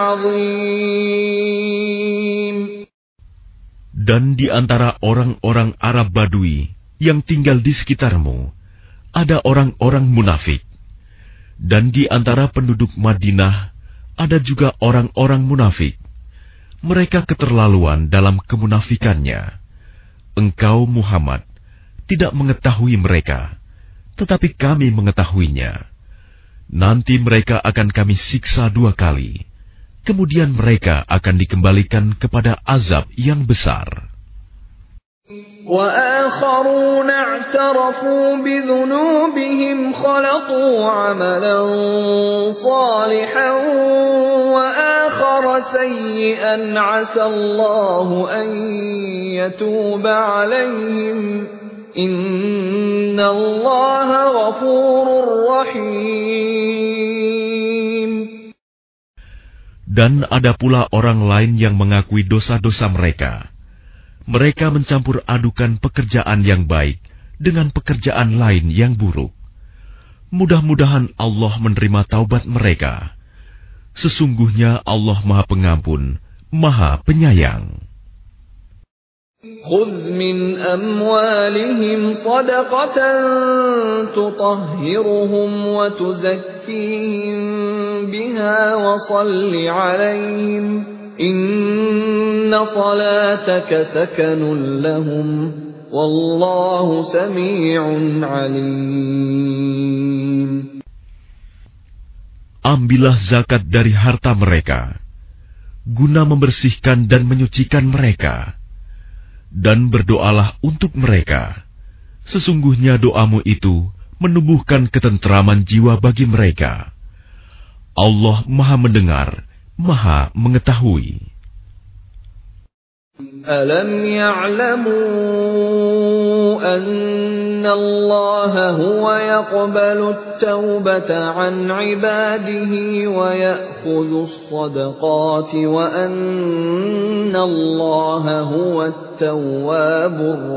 عظيم. Dan di antara orang-orang Arab Badui yang tinggal di sekitarmu, ada orang-orang munafik. Dan di antara penduduk Madinah, ada juga orang-orang munafik. Mereka keterlaluan dalam kemunafikannya. Engkau Muhammad tidak mengetahui mereka, tetapi kami mengetahuinya. Nanti mereka akan kami siksa dua kali. Kemudian mereka akan dikembalikan kepada azab yang besar. وَآخَرُونَ اعْتَرَفُوا بِذُنُوبِهِمْ خَلَطُوا عَمَلًا صَالِحًا وَآخَرَ سَيِّئًا عَسَى اللَّهُ أَن يَتُوبَ عَلَيْهِمْ إِنَّ اللَّهَ غَفُورٌ رَّحِيمٌ. Dan ada pula orang lain yang mengakui dosa-dosa mereka. Mereka mencampur adukan pekerjaan yang baik dengan pekerjaan lain yang buruk. Mudah-mudahan Allah menerima taubat mereka. Sesungguhnya Allah Maha Pengampun, Maha Penyayang. خذ من أموالهم صدقة تطهرهم وتزكيهم بها وصل عليهم إن صلاتك سكن لهم والله سميع عليم. Ambillah zakat dari harta mereka, guna membersihkan dan menyucikan mereka. Dan berdoalah untuk mereka. Sesungguhnya doamu itu menumbuhkan ketenteraman jiwa bagi mereka. Allah Maha Mendengar, Maha Mengetahui. ألم يعلموا أن الله هو يقبل التوبة عن عباده ويأخذ الصدقات وأن الله هو التواب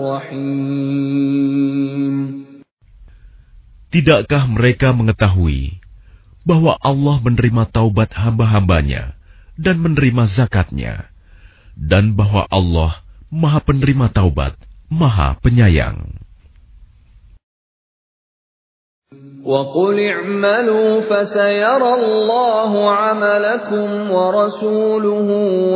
الرحيم. Tidakkah mereka mengetahui bahwa Allah menerima taubat hamba-hambanya dan menerima zakatnya, dan bahwa Allah Maha Penerima Taubat, Maha Penyayang. وَقُلِ اعْمَلُوا فَسَيَرَى اللَّهُ عَمَلَكُمْ وَرَسُولُهُ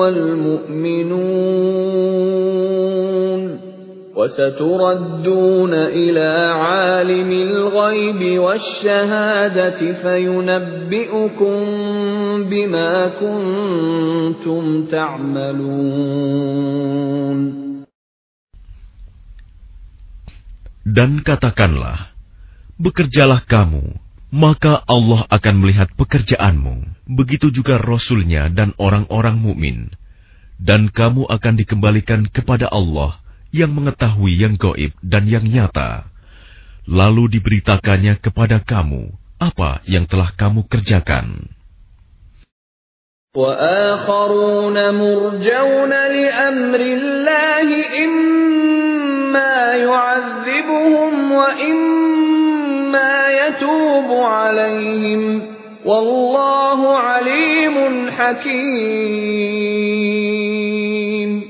وَالْمُؤْمِنُونَ وَسَتُرَدُّونَ إِلَى عَالِمِ الْغَيْبِ وَالشَّهَادَةِ فَيُنَبِّئُكُم بِمَا كُنتُمْ تَعْمَلُونَ. Dan katakanlah, bekerjalah kamu, maka Allah akan melihat pekerjaanmu. Begitu juga Rasul-Nya dan orang-orang mukmin. Dan kamu akan dikembalikan kepada Allah yang mengetahui yang gaib dan yang nyata. Lalu diberitakannya kepada kamu apa yang telah kamu kerjakan. وَآخَرُونَ مُرْجَوْنَ لِأَمْرِ اللَّهِ إِمَّا يُعَذِّبُهُمْ وَإِمَّا يَتُوبُ عَلَيْهِمْ وَاللَّهُ عَلِيمٌ حَكِيمٌ.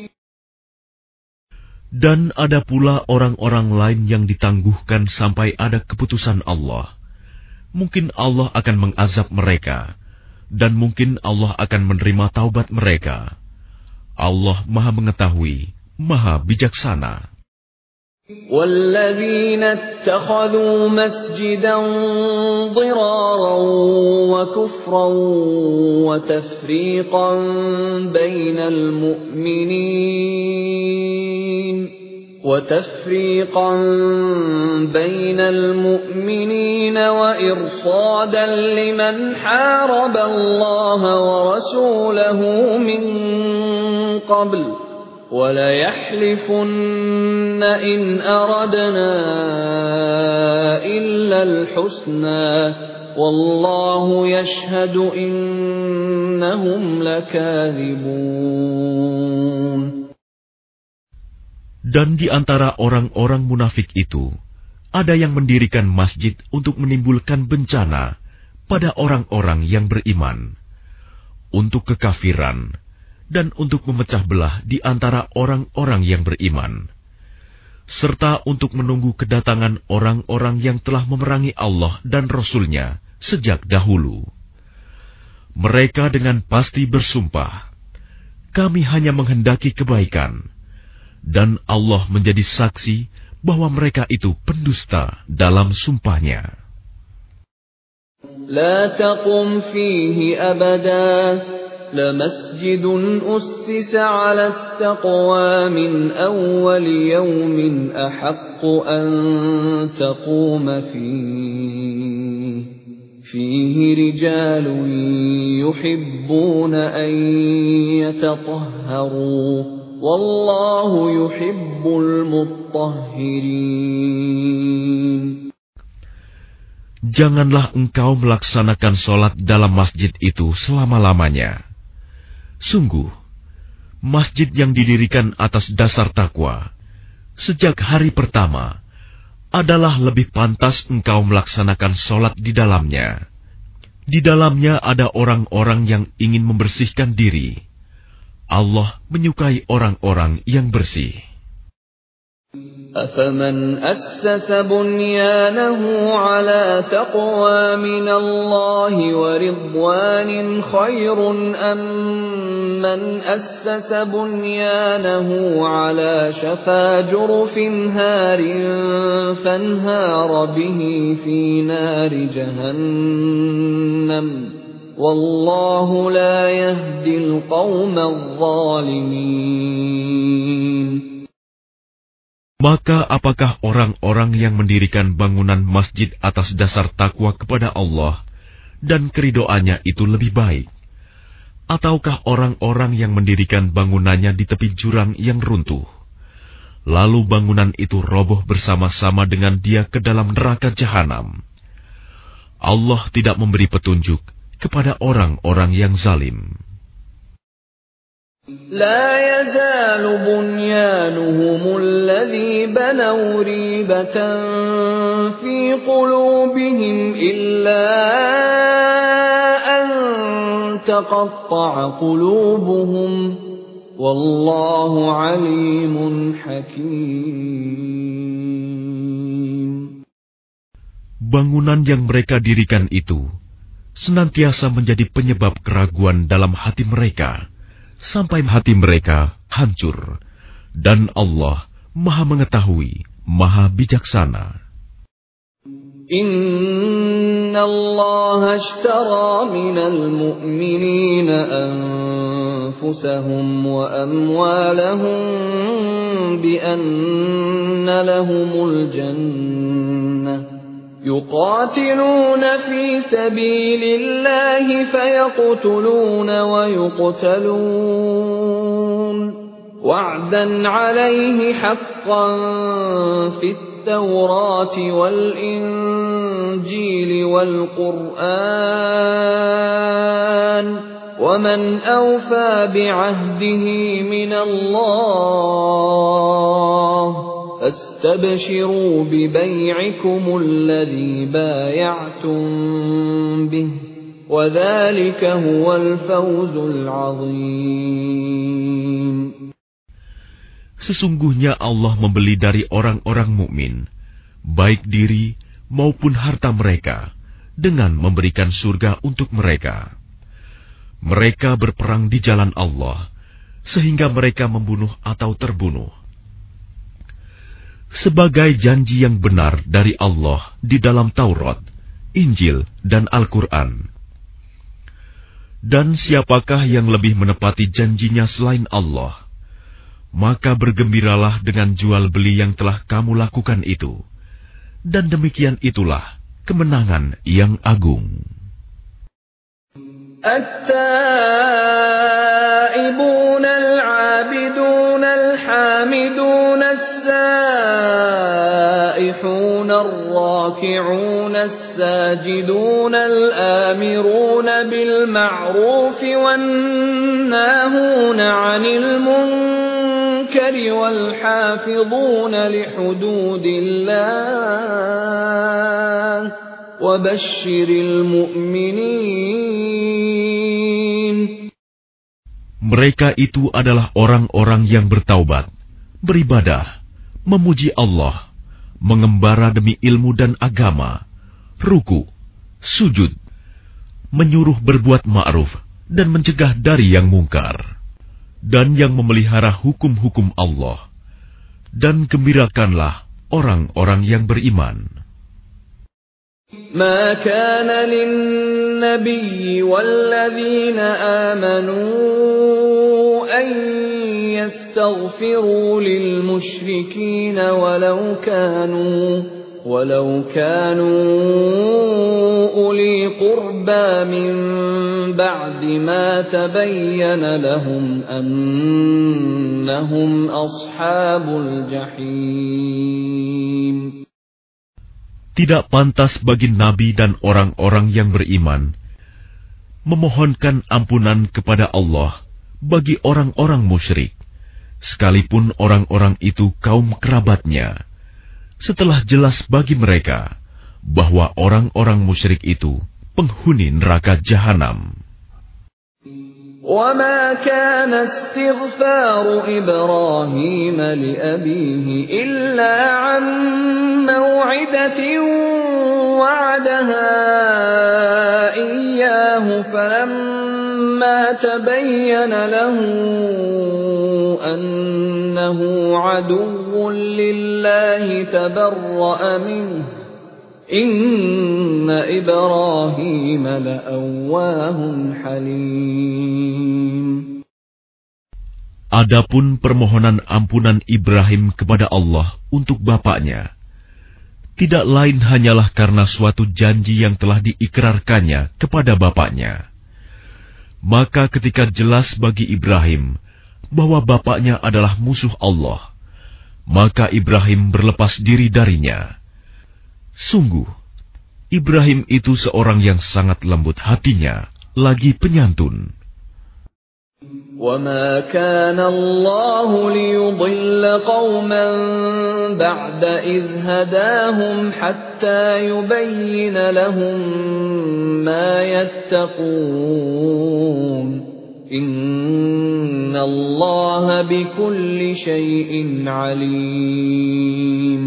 Dan ada pula orang-orang lain yang ditangguhkan sampai ada keputusan Allah. Mungkin Allah akan mengazab mereka, dan mungkin Allah akan menerima taubat mereka. Allah Maha Mengetahui, Maha Bijaksana. وَالَّذِينَ اتَّخَذُوا مَسْجِدًا ضِرَارًا وَكُفْرًا وَتَفْرِيقًا بَيْنَ الْمُؤْمِنِينَ وَتَفْرِيقًا بَيْنَ الْمُؤْمِنِينَ وَإِرْصَادًا لِمَنْ حَارَبَ اللَّهَ وَرَسُولَهُ مِنْ قَبْلُ وَلَيَحْلِفُنَّ إِنْ أَرَدْنَا إِلَّا الْحُسْنَى وَاللَّهُ يَشْهَدُ إِنَّهُمْ لَكَاذِبُونَ. Dan di antara orang-orang munafik itu, ada yang mendirikan masjid untuk menimbulkan bencana pada orang-orang yang beriman, untuk kekafiran, dan untuk memecah belah di antara orang-orang yang beriman, serta untuk menunggu kedatangan orang-orang yang telah memerangi Allah dan Rasul-Nya sejak dahulu. Mereka dengan pasti bersumpah, kami hanya menghendaki kebaikan, dan Allah menjadi saksi bahwa mereka itu pendusta dalam sumpahnya. La taqum fihi abada, لمسجد أسس على التقوى من أول يوم أحق أن تقوم فيه فيه رجال يحبون أن يتطهروا والله يحب المطهرين. Janganlah engkau melaksanakan sholat dalam masjid itu selama-lamanya. Sungguh, masjid yang didirikan atas dasar takwa sejak hari pertama adalah lebih pantas engkau melaksanakan sholat di dalamnya. Di dalamnya ada orang-orang yang ingin membersihkan diri. Allah menyukai orang-orang yang bersih. أَفَمَنْ أَسَّسَ بُنْيَانَهُ عَلَى تَقْوَى مِنَ اللَّهِ وَرِضْوَانٍ خَيْرٌ أَمْ مَنْ أَسَّسَ بُنْيَانَهُ عَلَى شَفَا جُرُفٍ هَارٍ فَانْهَارَ بِهِ فِي نَارِ جَهَنَّمَ وَاللَّهُ لَا يَهْدِي الْقَوْمَ الظَّالِمِينَ. Maka apakah orang-orang yang mendirikan bangunan masjid atas dasar takwa kepada Allah dan keridoannya itu lebih baik, Ataukah orang-orang yang mendirikan bangunannya di tepi jurang yang runtuh, lalu bangunan itu roboh bersama-sama dengan dia ke dalam neraka jahanam? Allah tidak memberi petunjuk kepada orang-orang yang zalim. لا يزال بنيانهم الذي بنوا ريبة في قلوبهم إلا أن تقطع قلوبهم والله عليم حكيم. Bangunan yang mereka dirikan itu senantiasa menjadi penyebab keraguan dalam hati mereka, sampai hati mereka hancur, dan Allah Maha Mengetahui, Maha Bijaksana. Inna Allah ashtara minal mu'minina anfusahum wa amwalahum bi anna lahumul jannah. يقاتلون في سبيل الله فيقتلون ويقتلون وعدا عليه حقا في التوراة والإنجيل والقرآن ومن أوفى بعهده من الله فاستبشروا ببيعكم الذي بايعتم به وذلك هو الفوز العظيم. Sesungguhnya Allah membeli dari orang-orang mukmin, baik diri maupun harta mereka, dengan memberikan surga untuk mereka. Mereka berperang di jalan Allah, sehingga mereka membunuh atau terbunuh. Sebagai janji yang benar dari Allah di dalam Taurat, Injil, dan Al-Quran. Dan siapakah yang lebih menepati janjinya selain Allah? Maka bergembiralah dengan jual beli yang telah kamu lakukan itu. Dan demikian itulah kemenangan yang agung. التائبون العابدون الحامدون السائحون الراكعون الساجدون الآمرون بالمعروف والناهون عن المنكر والحافظون لحدود الله وبشر المؤمنين. Mereka itu adalah orang-orang yang bertaubat, beribadah, memuji Allah, mengembara demi ilmu dan agama, ruku, sujud, menyuruh berbuat ma'ruf dan mencegah dari yang mungkar, dan yang memelihara hukum-hukum Allah. Dan gembirakanlah orang-orang yang beriman. ما كان للنبي والذين آمنوا أن يستغفروا للمشركين ولو كانوا ولو كانوا أولي قربى من بعد ما تبين لهم أنهم أصحاب الجحيم. Tidak pantas bagi Nabi dan orang-orang yang beriman memohonkan ampunan kepada Allah bagi orang-orang musyrik, sekalipun orang-orang itu kaum kerabatnya, setelah jelas bagi mereka bahwa orang-orang musyrik itu penghuni neraka jahanam. وَمَا كَانَ اسْتِغْفَارُ إِبْرَاهِيمَ لِأَبِيهِ إِلَّا عَن مَّوْعِدَةٍ وَعَدَهَا إِيَّاهُ فَلَمَّا تَبَيَّنَ لَهُ أَنَّهُ عَدُوٌّ لِّلَّهِ تَبَرَّأَ مِنْهُ Inna Ibrahim la'awwahun halim. Adapun permohonan ampunan Ibrahim kepada Allah untuk bapaknya, tidak lain hanyalah karena suatu janji yang telah diikrarkannya kepada bapaknya. Maka ketika jelas bagi Ibrahim bahwa bapaknya adalah musuh Allah, maka Ibrahim berlepas diri darinya. Sungguh, Ibrahim itu seorang yang sangat lembut hatinya, lagi penyantun. وَمَا كَانَ اللَّهُ لِيُضِلَّ قَوْمًا بَعْدَ إِذْ هَدَاهُمْ حَتَّى يُبَيِّنَ لَهُم مَّا يَتَّقُونَ إِنَّ اللَّهَ بِكُلِّ شَيْءٍ عَلِيمٌ.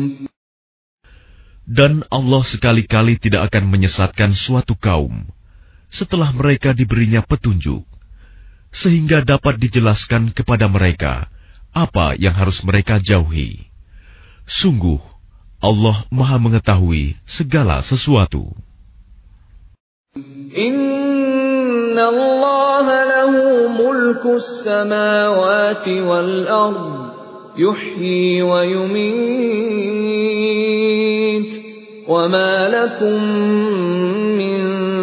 Dan Allah sekali-kali tidak akan menyesatkan suatu kaum setelah mereka diberinya petunjuk, sehingga dapat dijelaskan kepada mereka apa yang harus mereka jauhi. Sungguh, Allah Maha Mengetahui segala sesuatu. Inna Allah lahu mulkus samawati wal ard, yuhyi wa yumit, wa ma lakum min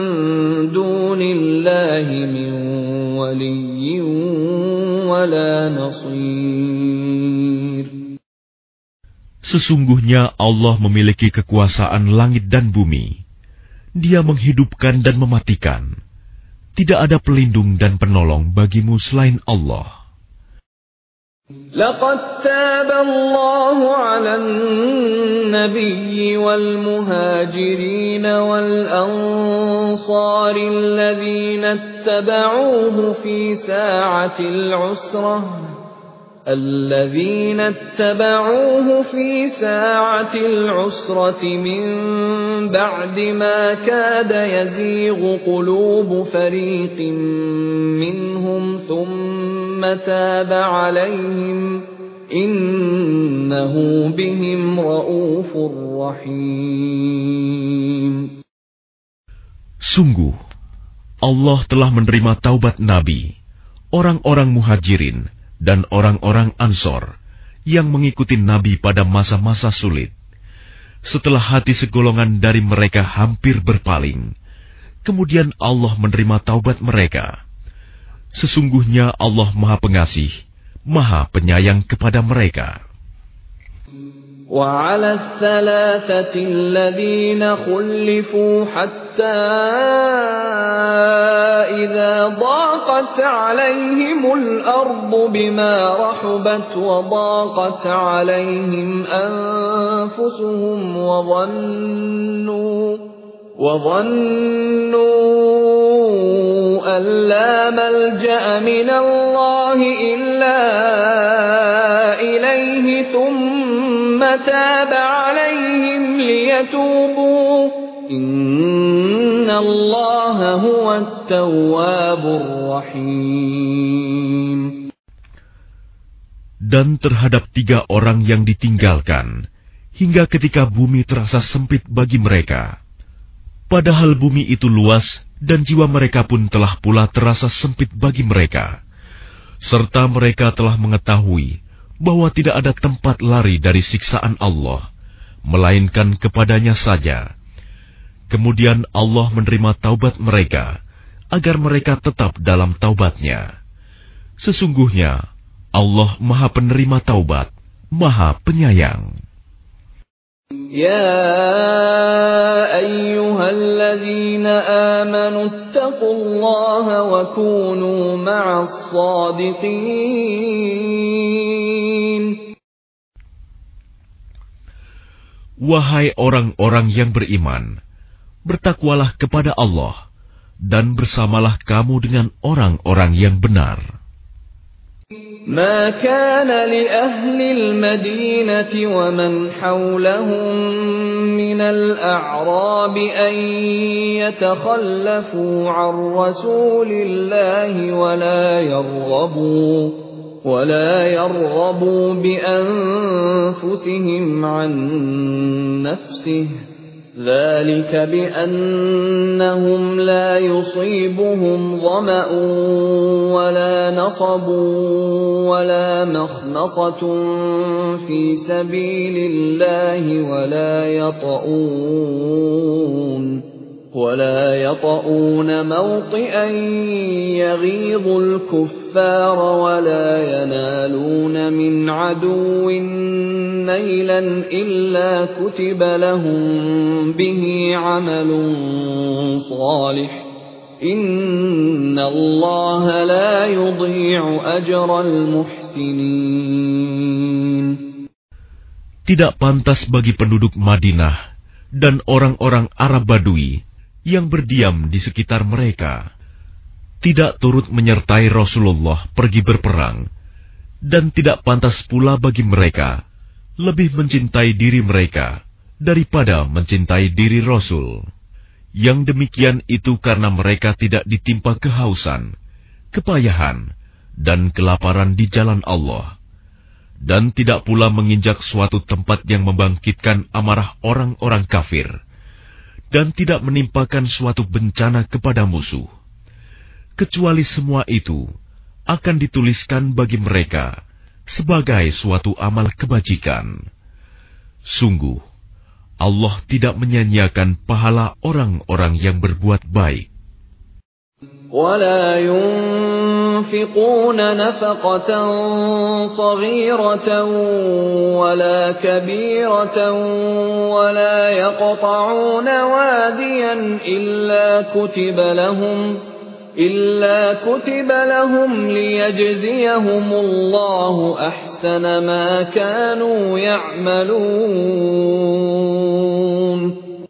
dunillahi min waliyyin wala nasir. Sesungguhnya Allah memiliki kekuasaan langit dan bumi. Dia menghidupkan dan mematikan. Tidak ada pelindung dan penolong bagimu selain Allah. لقد تاب الله على النبي والمهاجرين والأنصار الذين اتبعوه في ساعة العسرة الذين اتبعوه في ساعة العسرة من بعد ما كاد يزيغ قلوب فريق منهم ثم تاب عليهم إنه بهم رؤوف رحيم. Sungguh, Allah telah menerima taubat Nabi, orang-orang muhajirin, dan orang-orang Ansor yang mengikuti Nabi pada masa-masa sulit. Setelah hati segolongan dari mereka hampir berpaling, kemudian Allah menerima taubat mereka. Sesungguhnya Allah Maha Pengasih, Maha Penyayang kepada mereka. وعلى الثلاثة الذين خلفوا حتى إذا ضاقت عليهم الأرض بما رحبت وضاقت عليهم أنفسهم وظنوا وظنوا أن لا ملجأ من الله إلا إليه ثم تاب عليهم ليتوبوا إن الله هو التواب الرحيم. Dan terhadap tiga orang yang ditinggalkan, hingga ketika bumi terasa sempit bagi mereka. Padahal bumi itu luas, dan jiwa mereka pun telah pula terasa sempit bagi mereka. Serta mereka telah mengetahui bahwa tidak ada tempat lari dari siksaan Allah, melainkan kepadanya saja. Kemudian Allah menerima taubat mereka, agar mereka tetap dalam taubatnya. Sesungguhnya Allah Maha Penerima Taubat, Maha Penyayang. يا أيها الذين آمنوا اتقوا الله وكونوا مع الصادقين. Wahai orang-orang yang beriman, bertakwalah kepada Allah, dan bersamalah kamu dengan orang-orang yang benar. ما كان لأهل المدينة ومن حولهم من الأعراب أن يتخلفوا عن رسول الله ولا يرغبوا ولا يرغبوا بأنفسهم عن نفسه ذلك بأنهم لا يصيبهم ظمأ ولا نصب ولا مخمصة في سبيل الله ولا يطؤون ولا يطؤون موطئا يغيظ الكفار ولا ينالون من عدو نيلا إلا كتب لهم به عمل صالح إن الله لا يضيع أجر المحسنين. Tidak pantas bagi penduduk Madinah dan orang-orang Arab Badui yang berdiam di sekitar mereka, tidak turut menyertai Rasulullah pergi berperang, dan tidak pantas pula bagi mereka lebih mencintai diri mereka daripada mencintai diri Rasul. Yang demikian itu karena mereka tidak ditimpa kehausan, kepayahan, dan kelaparan di jalan Allah, dan tidak pula menginjak suatu tempat yang membangkitkan amarah orang-orang kafir, dan tidak menimpakan suatu bencana kepada musuh, kecuali semua itu akan dituliskan bagi mereka sebagai suatu amal kebajikan. Sungguh, Allah tidak menyanyiakan pahala orang-orang yang berbuat baik. ولا ينفقون نفقة صغيرة ولا كبيرة ولا يقطعون واديا إلا كتب لهم إلا كتب لهم ليجزيهم الله أحسن ما كانوا يعملون.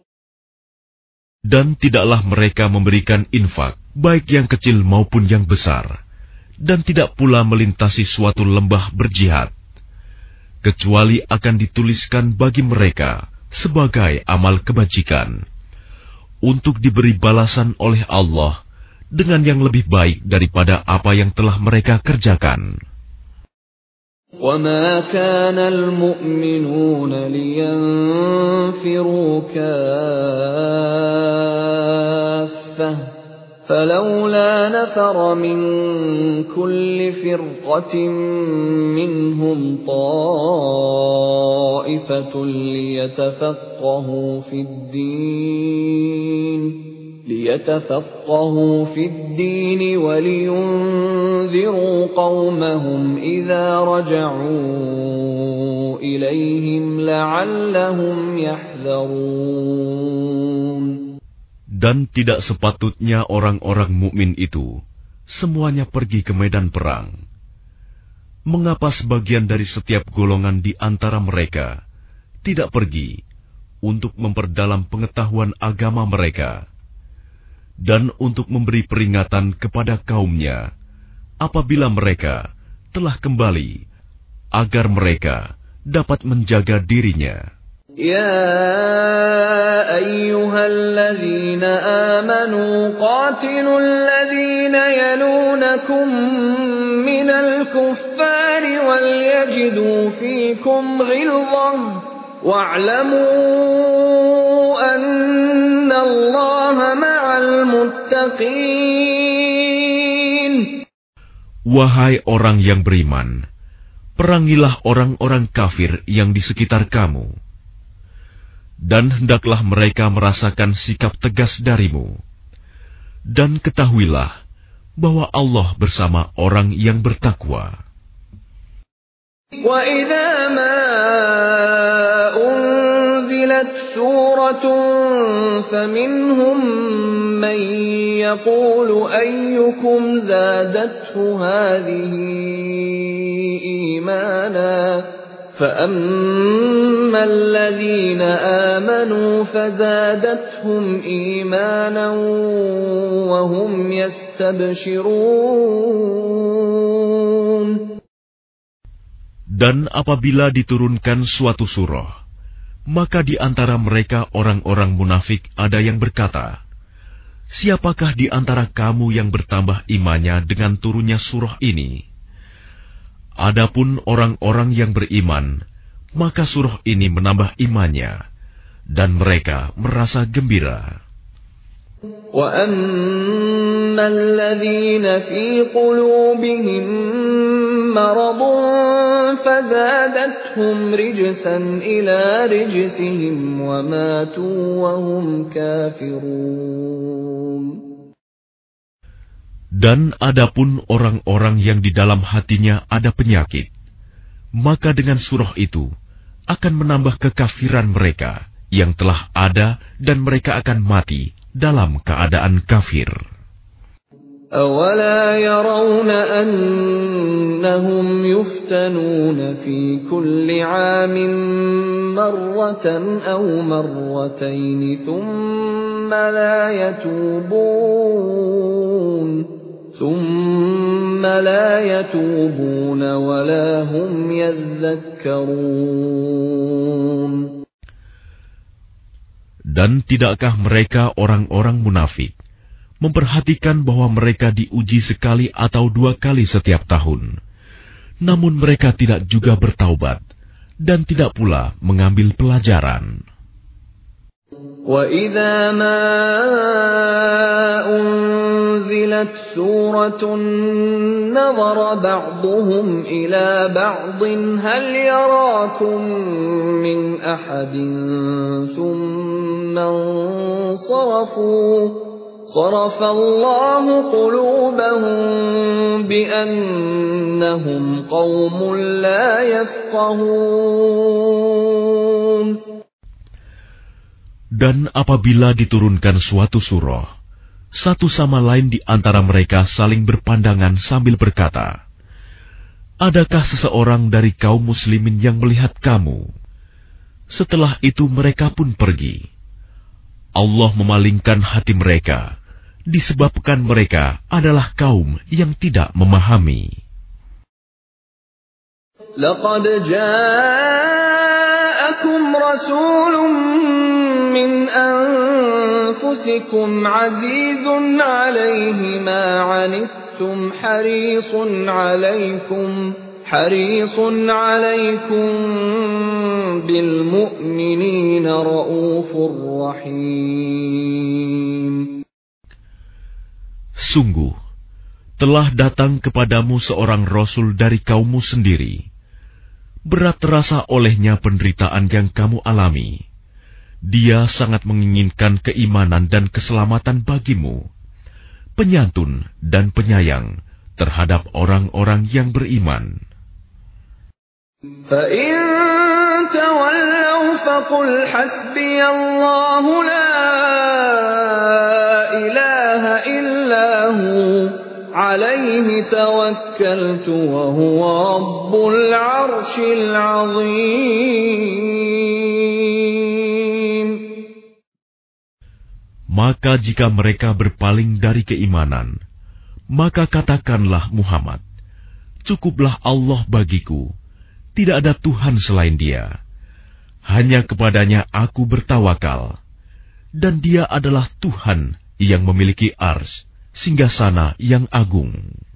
Dan tidaklah mereka memberikan infak, baik yang kecil maupun yang besar, dan tidak pula melintasi suatu lembah berjihad, kecuali akan dituliskan bagi mereka sebagai amal kebajikan, untuk diberi balasan oleh Allah dengan yang lebih baik daripada apa yang telah mereka kerjakan. وَمَا كَانَ الْمُؤْمِنُونَ لِيَنْفِرُوا كَافَّةً فَلَوْلَا نَفَرَ مِنْ كُلِّ فِرْقَةٍ مِّنْهُمْ طَائِفَةٌ لِيَتَفَقَّهُوا فِي الدِّينِ لِيَتَفَقَّهُوا فِي الدِّينِ وَلِيُنذِرُوا قَوْمَهُمْ إِذَا رَجَعُوا إِلَيْهِمْ لَعَلَّهُمْ يَحْذَرُونَ. Dan tidak sepatutnya orang-orang mukmin itu semuanya pergi ke medan perang. Mengapa sebagian dari setiap golongan di antara mereka tidak pergi untuk memperdalam pengetahuan agama mereka, dan untuk memberi peringatan kepada kaumnya apabila mereka telah kembali, agar mereka dapat menjaga dirinya. يا أيها الذين آمنوا قاتلوا الذين يلونكم من الكفار وليجدوا فيكم غلظة واعلموا أن الله مع المتقين. Wahai orang yang beriman, perangilah orang-orang kafir yang di sekitar kamu, dan hendaklah mereka merasakan sikap tegas darimu. Dan ketahuilah bahwa Allah bersama orang yang bertakwa. وَإِذَا مَا أُنْزِلَتْ سُورَةٌ فَمِنْهُمْ مَنْ يَقُولُ أَيُّكُمْ زَادَتْهُ هَذِهِ إِيمَانًا فَأَمَّا الَّذِينَ آمَنُوا فَزَادَتْهُمْ إِيمَانًا وَهُمْ يَسْتَبْشِرُونَ. Dan apabila diturunkan suatu surah, maka di antara mereka orang-orang munafik ada yang berkata, "Siapakah di antara kamu yang bertambah imannya dengan turunnya surah ini?" Adapun orang-orang yang beriman, maka surah ini menambah imannya, dan mereka merasa gembira. وَأَمَّا الَّذِينَ فِي قُلُوبِهِم مرض فزادتهم رجسا إلى رجسهم وماتوا وهم كافرون. Dan adapun orang-orang yang di dalam hatinya ada penyakit, maka dengan surah itu akan menambah kekafiran mereka yang telah ada dan mereka akan mati dalam keadaan kafir. أَوَلَا يَرَوْنَ أَنَّهُمْ يُفْتَنُونَ فِي كُلِّ عَامٍ مَرَّةً أَوْ مَرَّتَيْنِ ثُمَّ لَا يَتُوبُونَ ثُمَّ لَا يَتُوبُونَ وَلَا هُمْ يَذَّكَّرُونَ. Dan tidakkah mereka orang-orang munafik memperhatikan bahwa mereka diuji sekali atau dua kali setiap tahun, namun mereka tidak juga bertaubat dan tidak pula mengambil pelajaran. وَإِذَا مَا أُنْزِلَتْ سُورَةٌ نَظَرَ بَعْضُهُمْ إِلَى بَعْضٍ هَلْ يَرَاكُمْ مِنْ أَحَدٍ ثُمَّ انصَرَفُوا صرف الله قلوبهم بأنهم قوم لا يفقهون. Dan apabila diturunkan suatu surah, satu sama lain di antara mereka saling berpandangan sambil berkata, "Adakah seseorang dari kaum muslimin yang melihat kamu?" Setelah itu mereka pun pergi. Allah memalingkan hati mereka, disebabkan mereka adalah kaum yang tidak memahami. لَقَدْ جَاءَكُمْ رَسُولٌ مِّنْ أَنفُسِكُمْ عَزِيزٌ عَلَيْهِ مَا عَنِتُّمْ حَرِيصٌ عَلَيْكُمْ حَرِيصٌ عَلَيْكُمْ بِالْمُؤْمِنِينَ رَءُوفٌ رَحِيمٌ. Sungguh, telah datang kepadamu seorang Rasul dari kaummu sendiri. Berat terasa olehnya penderitaan yang kamu alami. Dia sangat menginginkan keimanan dan keselamatan bagimu, penyantun dan penyayang terhadap orang-orang yang beriman. فَإِن تَوَلَّوْا فَقُلْ حَسْبِيَ اللَّهُ لَا إِلَٰهَ إِلَّا هُوَ عَلَيْهِ تَوَكَّلْتُ وَهُوَ رَبُّ الْعَرْشِ الْعَظِيمِ. Maka jika mereka berpaling dari keimanan, maka katakanlah Muhammad, cukuplah Allah bagiku, tidak ada Tuhan selain Dia. Hanya kepadanya aku bertawakal, dan Dia adalah Tuhan yang memiliki ars, singgasana yang agung.